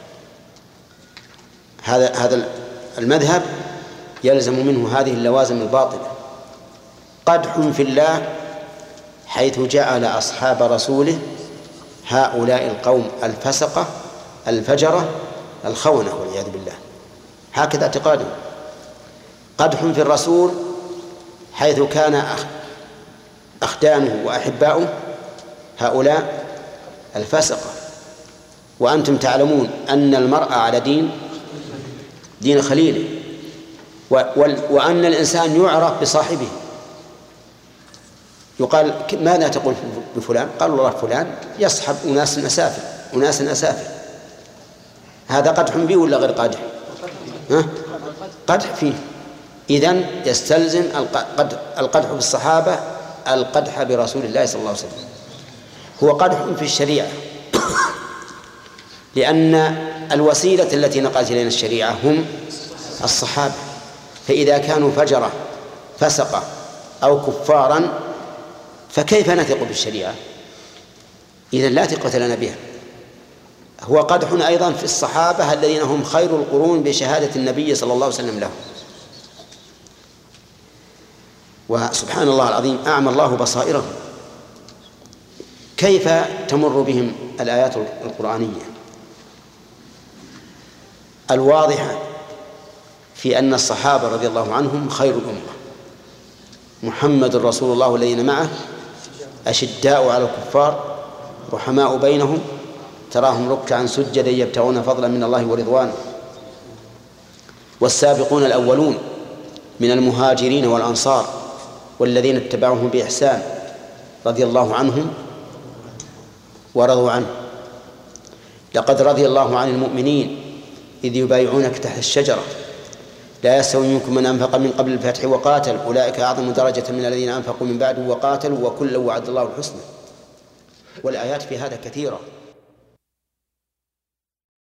هذا المذهب يلزم منه هذه اللوازم الباطلة. قدح في الله حيث جعل أصحاب رسوله هؤلاء القوم الفسقة الفجرة الخونة والعياذ بالله، هكذا اعتقادهم. قدح في الرسول حيث كان أخدانه وأحباؤه هؤلاء الفسقة، وأنتم تعلمون أن المرء على دين خليله، وأن الإنسان يعرف بصاحبه. يقال ماذا تقول بفلان؟ قال والله فلان يصحب أناس أسافل. هذا قدح به ولا غير قادح؟ قدح فيه. إذن يستلزم القدح بالصحابة القدح برسول الله صلى الله عليه وسلم. هو قدح في الشريعة، لأن الوسيلة التي نقلت إلينا الشريعة هم الصحابة، فإذا كانوا فجرة فسقة أو كفارا فكيف نثق بالشريعة؟ إذن لا ثقة لنا بها. هو قدح أيضا في الصحابة الذين هم خير القرون بشهادة النبي صلى الله عليه وسلم لهم. وسبحان الله العظيم أعمى الله بصائرهم. كيف تمر بهم الآيات القرآنية الواضحة في أن الصحابة رضي الله عنهم خير الأمة، محمد رسول الله والذين معه أشداء على الكفار رحماء بينهم تراهم ركعا سجدا يبتغون فضلا من الله ورضوانه. والسابقون الأولون من المهاجرين والأنصار والذين اتبعوهم بإحسان رضي الله عنهم ورضوا عنه. لقد رضي الله عن المؤمنين إذ يبايعونك تحت الشجرة لا يستوي منكم من أنفق من قبل الفتح وقاتل أولئك أعظم درجة من الذين أنفقوا من بعد وقاتلوا وكلا وعد الله الحسنى. والآيات في هذا كثيرة.